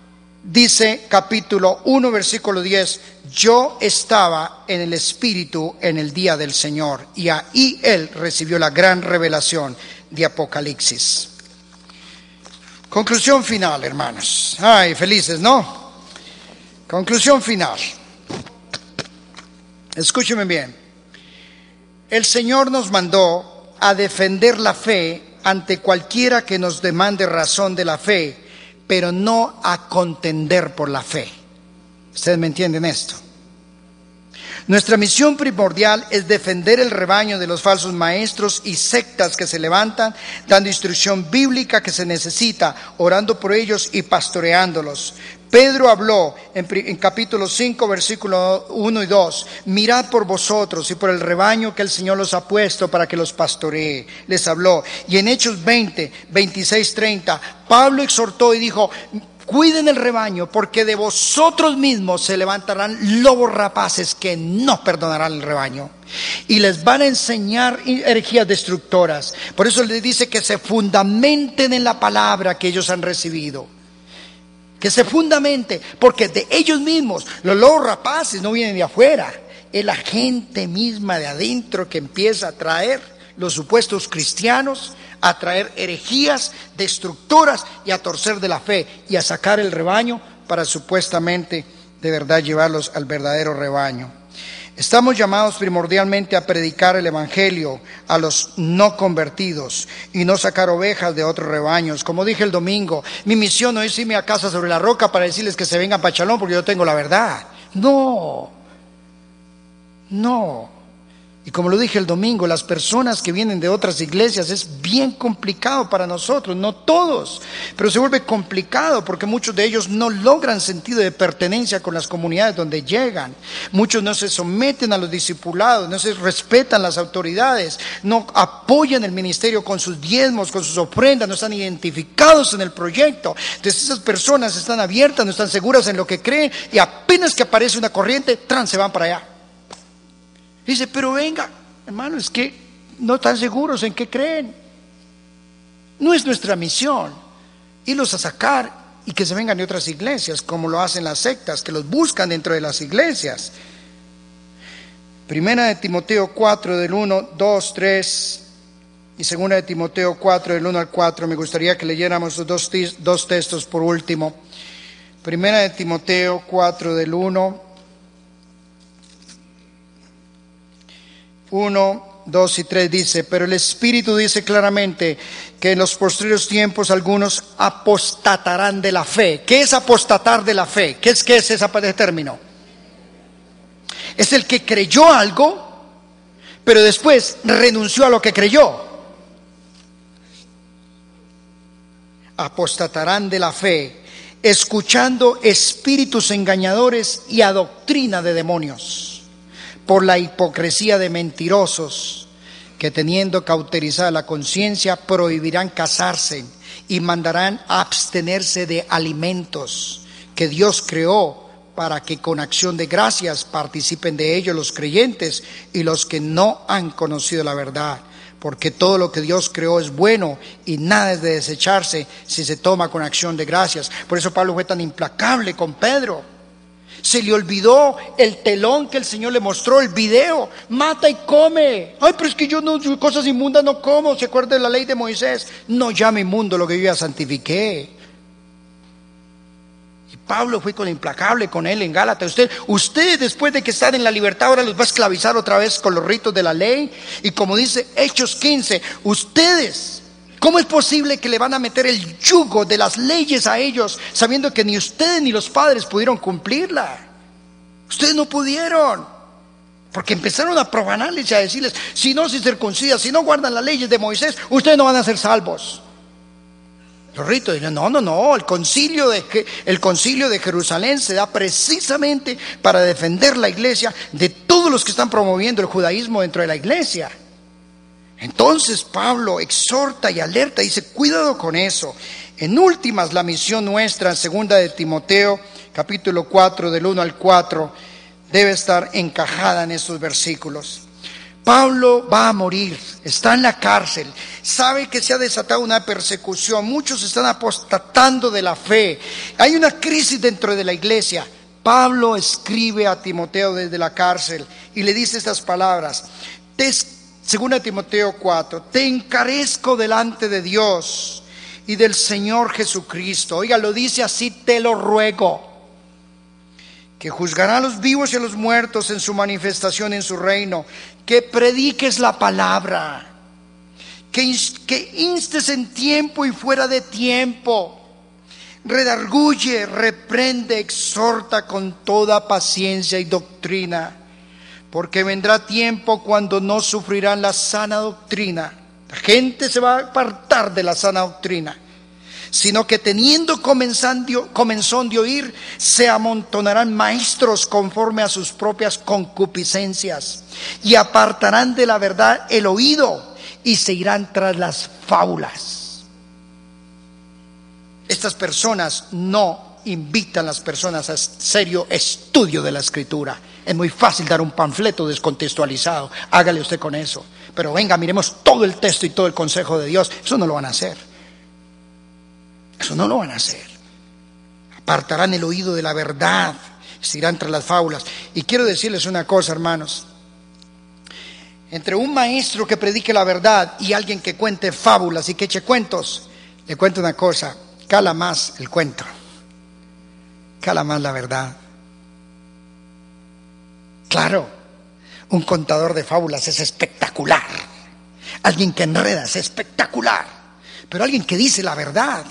dice capítulo uno versículo diez, yo estaba en el Espíritu en el día del Señor, y ahí él recibió la gran revelación de Apocalipsis. Conclusión final, hermanos. Ay, felices, ¿no? Conclusión final. Escúchenme bien. El Señor nos mandó a defender la fe ante cualquiera que nos demande razón de la fe, pero no a contender por la fe. ¿Ustedes me entienden esto? Nuestra misión primordial es defender el rebaño de los falsos maestros y sectas que se levantan, dando instrucción bíblica que se necesita, orando por ellos y pastoreándolos. Pedro habló en, en capítulo cinco, versículos uno y dos, mirad por vosotros y por el rebaño que el Señor los ha puesto para que los pastoree. Les habló. Y en Hechos veinte, veintiséis, treinta, Pablo exhortó y dijo, cuiden el rebaño, porque de vosotros mismos se levantarán lobos rapaces que no perdonarán el rebaño. Y les van a enseñar herejías destructoras. Por eso les dice que se fundamenten en la palabra que ellos han recibido. Que se fundamente, porque de ellos mismos, los lobos rapaces no vienen de afuera, es la gente misma de adentro que empieza a traer los supuestos cristianos, a traer herejías destructoras y a torcer de la fe y a sacar el rebaño para supuestamente de verdad llevarlos al verdadero rebaño. Estamos llamados primordialmente a predicar el evangelio a los no convertidos y no sacar ovejas de otros rebaños. Como dije el domingo, mi misión no es irme a casa sobre la roca para decirles que se vengan para Chalón porque yo tengo la verdad. No, no. Y como lo dije el domingo, las personas que vienen de otras iglesias es bien complicado para nosotros, no todos, pero se vuelve complicado porque muchos de ellos no logran sentido de pertenencia con las comunidades donde llegan. Muchos no se someten a los discipulados, no se respetan las autoridades, no apoyan el ministerio con sus diezmos, con sus ofrendas, no están identificados en el proyecto. Entonces esas personas están abiertas, no están seguras en lo que creen y apenas que aparece una corriente, tran, se van para allá. Dice, pero venga, hermano, es que no están seguros en qué creen. No es nuestra misión irlos a sacar y que se vengan de otras iglesias, como lo hacen las sectas, que los buscan dentro de las iglesias. Primera de Timoteo cuatro, del uno, dos, tres, y segunda de Timoteo cuatro, del uno al cuatro. Me gustaría que leyéramos los dos, dos textos por último. Primera de Timoteo cuatro, del uno. uno, dos y tres dice, pero el Espíritu dice claramente que en los postreros tiempos algunos apostatarán de la fe. ¿Qué es apostatar de la fe? ¿Qué es, qué es ese término? Es el que creyó algo, pero después renunció a lo que creyó. Apostatarán de la fe, escuchando espíritus engañadores y a doctrina de demonios, por la hipocresía de mentirosos, que teniendo cauterizada la conciencia, prohibirán casarse y mandarán a abstenerse de alimentos que Dios creó, para que con acción de gracias participen de ellos los creyentes y los que no han conocido la verdad. Porque todo lo que Dios creó es bueno y nada es de desecharse si se toma con acción de gracias. Por eso Pablo fue tan implacable con Pedro. Se le olvidó el telón que el Señor le mostró, el video. Mata y come. Ay, pero es que yo no, cosas inmundas no como. ¿Se acuerda de la ley de Moisés? No llame inmundo lo que yo ya santifiqué. Y Pablo fue con implacable con él en Gálatas. Usted, usted después de que están en la libertad ahora los va a esclavizar otra vez con los ritos de la ley. Y como dice Hechos quince, ustedes, ¿cómo es posible que le van a meter el yugo de las leyes a ellos, sabiendo que ni ustedes ni los padres pudieron cumplirla? Ustedes no pudieron, porque empezaron a profanarles y a decirles, si no se circuncidan, si no guardan las leyes de Moisés, ustedes no van a ser salvos. Los ritos dicen, no, no, no, el concilio de, el concilio de Jerusalén se da precisamente para defender la iglesia de todos los que están promoviendo el judaísmo dentro de la iglesia. Entonces Pablo exhorta y alerta, dice, cuidado con eso. En últimas, la misión nuestra en segunda de Timoteo, capítulo cuatro, del uno al cuatro, debe estar encajada en estos versículos. Pablo va a morir, está en la cárcel, sabe que se ha desatado una persecución, muchos están apostatando de la fe, hay una crisis dentro de la iglesia. Pablo escribe a Timoteo desde la cárcel y le dice estas palabras. Segunda Timoteo cuatro, te encarezco delante de Dios y del Señor Jesucristo. Oiga, lo dice así, te lo ruego, que juzgará a los vivos y a los muertos en su manifestación en su reino, que prediques la palabra, que, que instes en tiempo y fuera de tiempo, redarguye, reprende, exhorta con toda paciencia y doctrina. Porque vendrá tiempo cuando no sufrirán la sana doctrina. La gente se va a apartar de la sana doctrina, sino que teniendo comenzón de oír, se amontonarán maestros conforme a sus propias concupiscencias, y apartarán de la verdad el oído, y se irán tras las fábulas. Estas personas no invitan a las personas a serio estudio de la Escritura. Es muy fácil dar un panfleto descontextualizado, hágale usted con eso, pero venga, miremos todo el texto y todo el consejo de Dios. Eso no lo van a hacer, eso no lo van a hacer. Apartarán el oído de la verdad, se irán tras las fábulas. Y quiero decirles una cosa, hermanos, entre un maestro que predique la verdad y alguien que cuente fábulas y que eche cuentos, le cuento una cosa, cala más el cuento, cala más la verdad. Claro, un contador de fábulas es espectacular, alguien que enreda es espectacular, pero alguien que dice la verdad,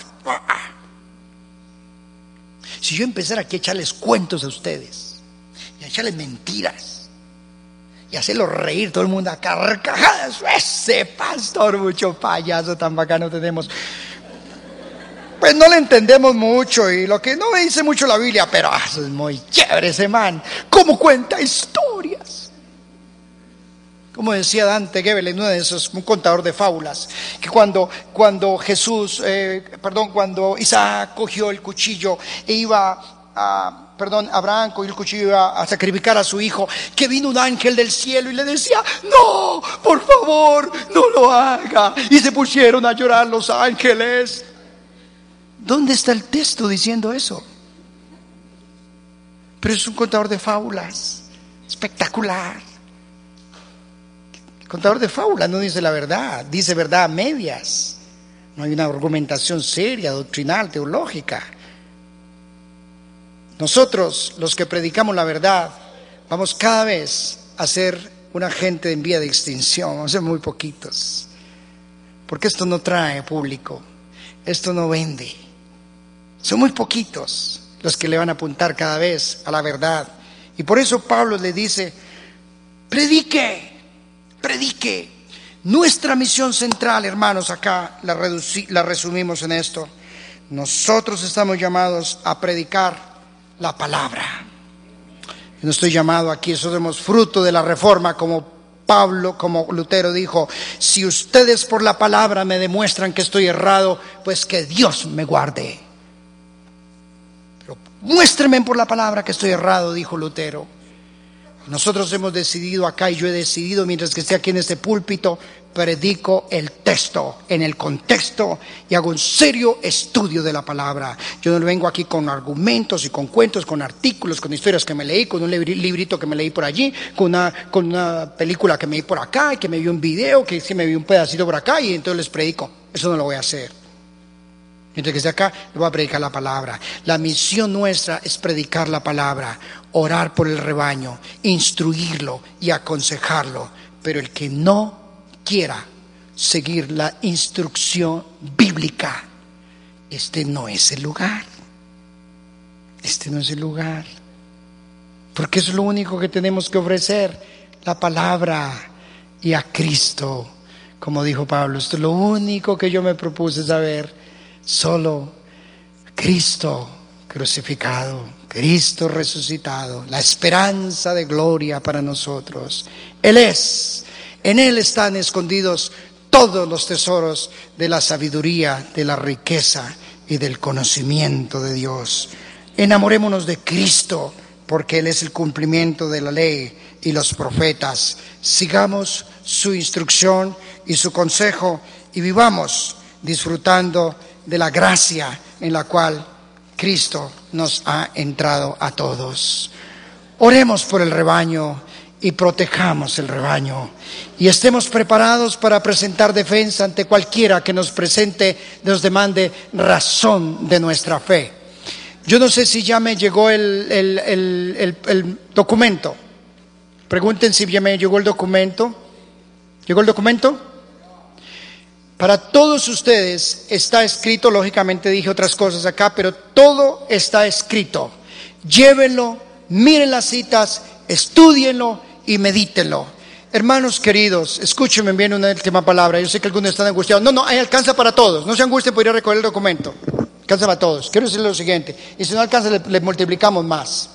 si yo empezara aquí a echarles cuentos a ustedes y a echarles mentiras y hacerlo reír, todo el mundo a carcajadas. Ese pastor, mucho payaso tan bacano tenemos. Pues no le entendemos mucho y lo que no me dice mucho la Biblia, pero ah, eso es muy chévere ese man. ¿Cómo cuenta historias? Como decía Dante Gebel, uno de esos, un contador de fábulas, que cuando, cuando Jesús, eh, perdón, cuando Isaac cogió el cuchillo e iba a, perdón, Abraham cogió el cuchillo y iba a sacrificar a su hijo, que vino un ángel del cielo y le decía, no, por favor, no lo haga. Y se pusieron a llorar los ángeles. ¿Dónde está el texto diciendo eso? Pero es un contador de fábulas, espectacular. El contador de fábulas no dice la verdad, dice verdad a medias. No hay una argumentación seria, doctrinal, teológica. Nosotros, los que predicamos la verdad, vamos cada vez a ser una gente en vía de extinción, vamos a ser muy poquitos. Porque esto no trae público, esto no vende. Son muy poquitos los que le van a apuntar cada vez a la verdad. Y por eso Pablo le dice, predique, predique. Nuestra misión central, hermanos, acá la, reduci- la resumimos en esto. Nosotros estamos llamados a predicar la palabra. Yo no estoy llamado aquí, somos fruto de la reforma, como Pablo, como Lutero dijo, si ustedes por la palabra me demuestran que estoy errado, pues que Dios me guarde. Pero muéstrenme por la palabra que estoy errado, dijo Lutero. Nosotros hemos decidido acá, y yo he decidido, mientras que esté aquí en este púlpito, predico el texto en el contexto y hago un serio estudio de la palabra. Yo no vengo aquí con argumentos y con cuentos, con artículos, con historias que me leí, con un librito que me leí por allí, con una, con una película que me vi por acá, y que me vi un video, que sí me vi un pedacito por acá, y entonces les predico. Eso no lo voy a hacer. Mientras que esté acá, le voy a predicar la palabra. La misión nuestra es predicar la palabra, orar por el rebaño, instruirlo y aconsejarlo. Pero el que no quiera seguir la instrucción bíblica, este no es el lugar. Este no es el lugar. Porque eso es lo único que tenemos que ofrecer, la palabra y a Cristo. Como dijo Pablo, esto es lo único que yo me propuse saber. Solo Cristo crucificado, Cristo resucitado, la esperanza de gloria para nosotros. Él es, en Él están escondidos todos los tesoros de la sabiduría, de la riqueza y del conocimiento de Dios. Enamorémonos de Cristo, porque Él es el cumplimiento de la ley y los profetas. Sigamos su instrucción y su consejo y vivamos disfrutando de la gracia en la cual Cristo nos ha entrado a todos. Oremos por el rebaño y protejamos el rebaño y estemos preparados para presentar defensa ante cualquiera que nos presente, nos demande razón de nuestra fe. Yo no sé si ya me llegó el, el, el, el, el documento. Pregunten si ya me llegó el documento. ¿Llegó el documento? Para todos ustedes está escrito, lógicamente dije otras cosas acá, pero todo está escrito. Llévenlo, miren las citas, estúdienlo y medítenlo. Hermanos queridos, escúchenme bien una última palabra. Yo sé que algunos están angustiados. No, no, ahí alcanza para todos. No se angustien por ir a recoger el documento. Alcanza para todos. Quiero decirles lo siguiente, y si no alcanza, le, le multiplicamos más.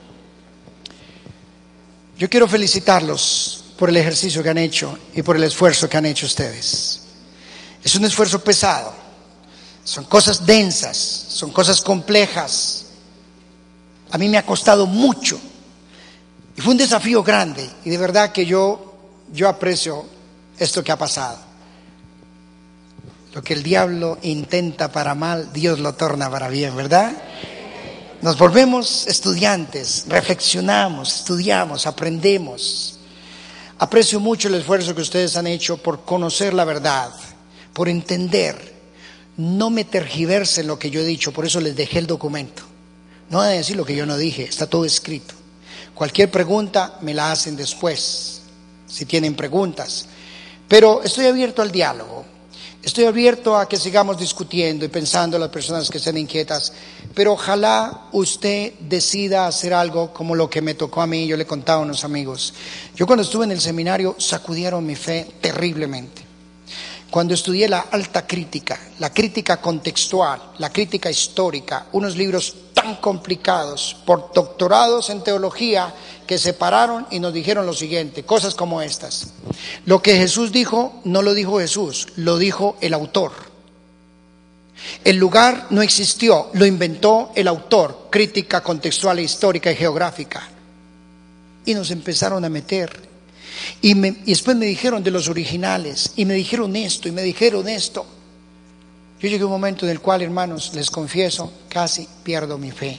Yo quiero felicitarlos por el ejercicio que han hecho y por el esfuerzo que han hecho ustedes. Es un esfuerzo pesado, son cosas densas, son cosas complejas. A mí me ha costado mucho y fue un desafío grande y de verdad que yo, yo aprecio esto que ha pasado. Lo que el diablo intenta para mal, Dios lo torna para bien, ¿verdad? Nos volvemos estudiantes, reflexionamos, estudiamos, aprendemos. Aprecio mucho el esfuerzo que ustedes han hecho por conocer la verdad, por entender. No me tergiversen lo que yo he dicho, por eso les dejé el documento. No van a decir lo que yo no dije, está todo escrito. Cualquier pregunta me la hacen después, si tienen preguntas. Pero estoy abierto al diálogo. Estoy abierto a que sigamos discutiendo y pensando las personas que estén inquietas, pero ojalá usted decida hacer algo como lo que me tocó a mí. Yo le contaba a unos amigos. Yo cuando estuve en el seminario sacudieron mi fe terriblemente. Cuando estudié la alta crítica, la crítica contextual, la crítica histórica, unos libros tan complicados por doctorados en teología que se pararon y nos dijeron lo siguiente, cosas como estas. Lo que Jesús dijo, no lo dijo Jesús, lo dijo el autor. El lugar no existió, lo inventó el autor, crítica contextual, histórica y geográfica. Y nos empezaron a meter. Y, me, y después me dijeron de los originales, y me dijeron esto, y me dijeron esto. Yo llegué a un momento en el cual, hermanos, les confieso, casi pierdo mi fe.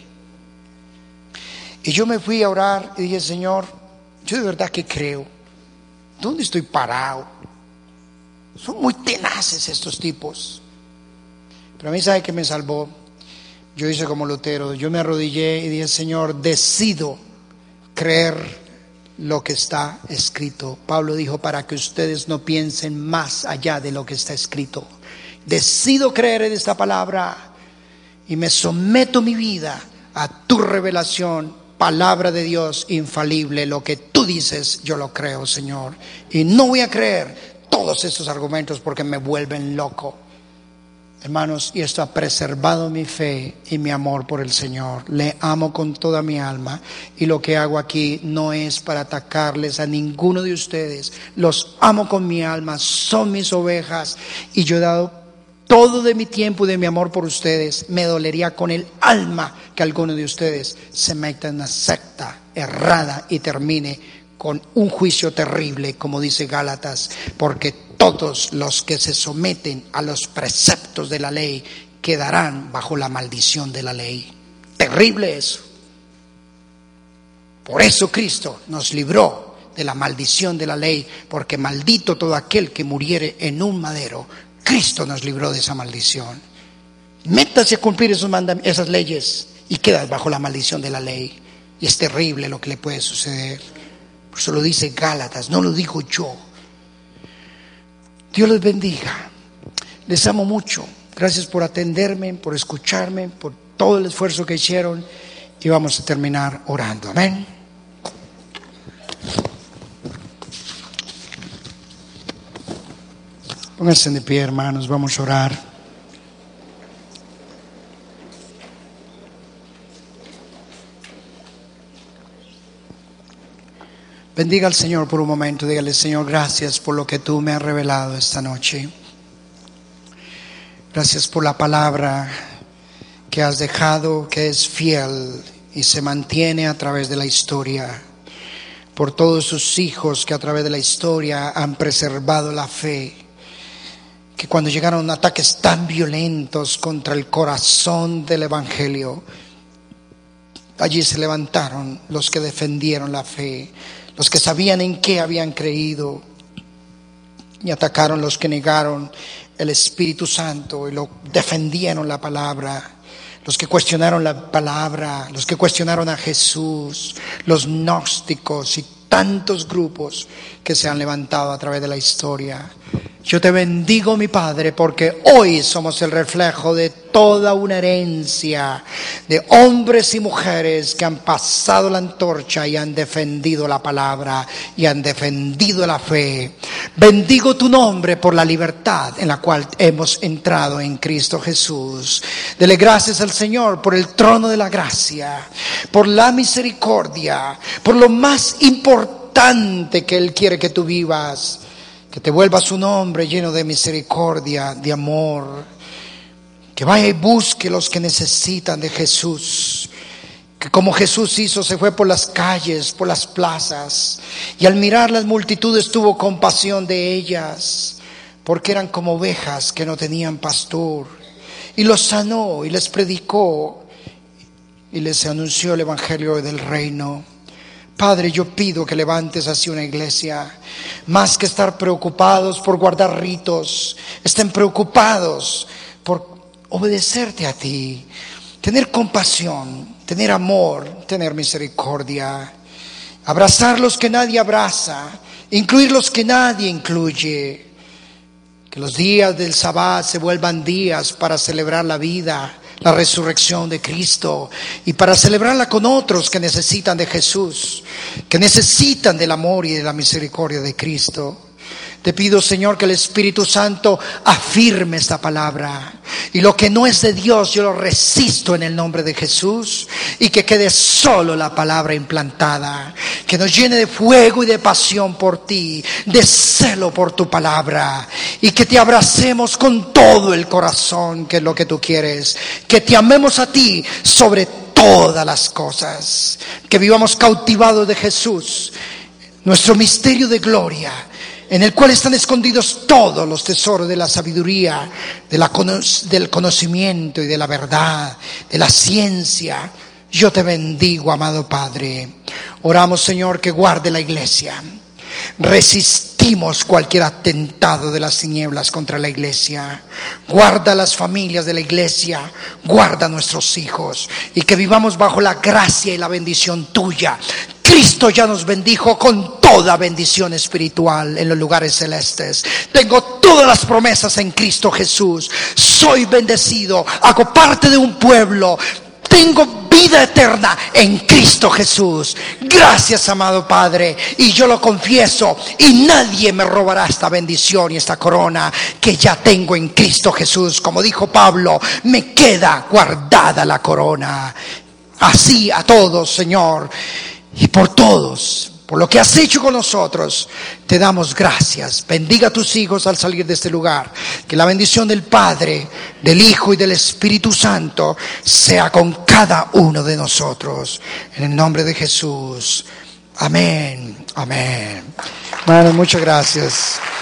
Y yo me fui a orar y dije, Señor, yo de verdad que creo. ¿Dónde estoy parado? Son muy tenaces estos tipos. Pero a mí, ¿sabe qué me salvó? Yo hice como Lutero, yo me arrodillé y dije, Señor, decido creer lo que está escrito. Pablo dijo, para que ustedes no piensen más allá de lo que está escrito. Decido creer en esta palabra y me someto mi vida a tu revelación, palabra de Dios infalible. Lo que tú dices, yo lo creo, Señor. Y no voy a creer todos estos argumentos porque me vuelven loco. Hermanos, y esto ha preservado mi fe y mi amor por el Señor. Le amo con toda mi alma y lo que hago aquí no es para atacarles a ninguno de ustedes. Los amo con mi alma, son mis ovejas y yo he dado todo de mi tiempo y de mi amor por ustedes. Me dolería con el alma que alguno de ustedes se meta en una secta errada y termine con un juicio terrible, como dice Gálatas, porque todos los que se someten a los preceptos de la ley quedarán bajo la maldición de la ley. Terrible eso. Por eso Cristo nos libró de la maldición de la ley, porque maldito todo aquel que muriere en un madero. Cristo nos libró de esa maldición. Métase a cumplir esos mandam- esas leyes y quedas bajo la maldición de la ley. Y es terrible lo que le puede suceder. Por eso lo dice Gálatas, no lo digo yo. Dios les bendiga. Les amo mucho. Gracias por atenderme, por escucharme, por todo el esfuerzo que hicieron. Y vamos a terminar orando. Amén. Pónganse de pie, hermanos. Vamos a orar. Bendiga al Señor por un momento. Dígale, Señor, gracias por lo que tú me has revelado esta noche. Gracias por la palabra que has dejado, que es fiel y se mantiene a través de la historia. Por todos sus hijos que a través de la historia han preservado la fe. Que cuando llegaron ataques tan violentos contra el corazón del Evangelio, allí se levantaron los que defendieron la fe. Los que sabían en qué habían creído y atacaron los que negaron el Espíritu Santo y lo defendieron la palabra. Los que cuestionaron la palabra, los que cuestionaron a Jesús, los gnósticos y tantos grupos que se han levantado a través de la historia. Yo te bendigo, mi Padre, porque hoy somos el reflejo de toda una herencia de hombres y mujeres que han pasado la antorcha y han defendido la palabra y han defendido la fe. Bendigo tu nombre por la libertad en la cual hemos entrado en Cristo Jesús. Dele gracias al Señor por el trono de la gracia, por la misericordia, por lo más importante que Él quiere que tú vivas. Que te vuelvas un hombre lleno de misericordia, de amor. Que vaya y busque los que necesitan de Jesús. Que como Jesús hizo, se fue por las calles, por las plazas. Y al mirar las multitudes tuvo compasión de ellas. Porque eran como ovejas que no tenían pastor. Y los sanó y les predicó. Y les anunció el evangelio del reino. Padre, yo pido que levantes así una iglesia, más que estar preocupados por guardar ritos, estén preocupados por obedecerte a ti, tener compasión, tener amor, tener misericordia, abrazar los que nadie abraza, incluir los que nadie incluye, Que los días del Sabbat se vuelvan días para celebrar la vida, la resurrección de Cristo, y para celebrarla con otros que necesitan de Jesús, que necesitan del amor y de la misericordia de Cristo. Te pido, Señor, que el Espíritu Santo afirme esta palabra, y lo que no es de Dios yo lo resisto en el nombre de Jesús, y que quede solo la palabra implantada, que nos llene de fuego y de pasión por ti, de celo por tu palabra, y que te abracemos con todo el corazón, que es lo que tú quieres, que te amemos a ti sobre todas las cosas, que vivamos cautivados de Jesús, nuestro misterio de gloria, en el cual están escondidos todos los tesoros de la sabiduría, de la cono- del conocimiento y de la verdad, de la ciencia. Yo te bendigo, amado Padre. Oramos, Señor, que guarde la iglesia. Resistimos cualquier atentado de las tinieblas contra la iglesia. Guarda las familias de la iglesia, guarda a nuestros hijos, y que vivamos bajo la gracia y la bendición tuya. Cristo ya nos bendijo con toda bendición espiritual en los lugares celestes. Tengo todas las promesas en Cristo Jesús. Soy bendecido, hago parte de un pueblo. Tengo vida eterna en Cristo Jesús. Gracias, amado Padre. Y yo lo confieso, y nadie me robará esta bendición y esta corona que ya tengo en Cristo Jesús. Como dijo Pablo, me queda guardada la corona. Así a todos, Señor, y por todos, por lo que has hecho con nosotros, te damos gracias. Bendiga a tus hijos al salir de este lugar. Que la bendición del Padre, del Hijo y del Espíritu Santo sea con cada uno de nosotros. En el nombre de Jesús. Amén. Amén. Hermanos, muchas gracias.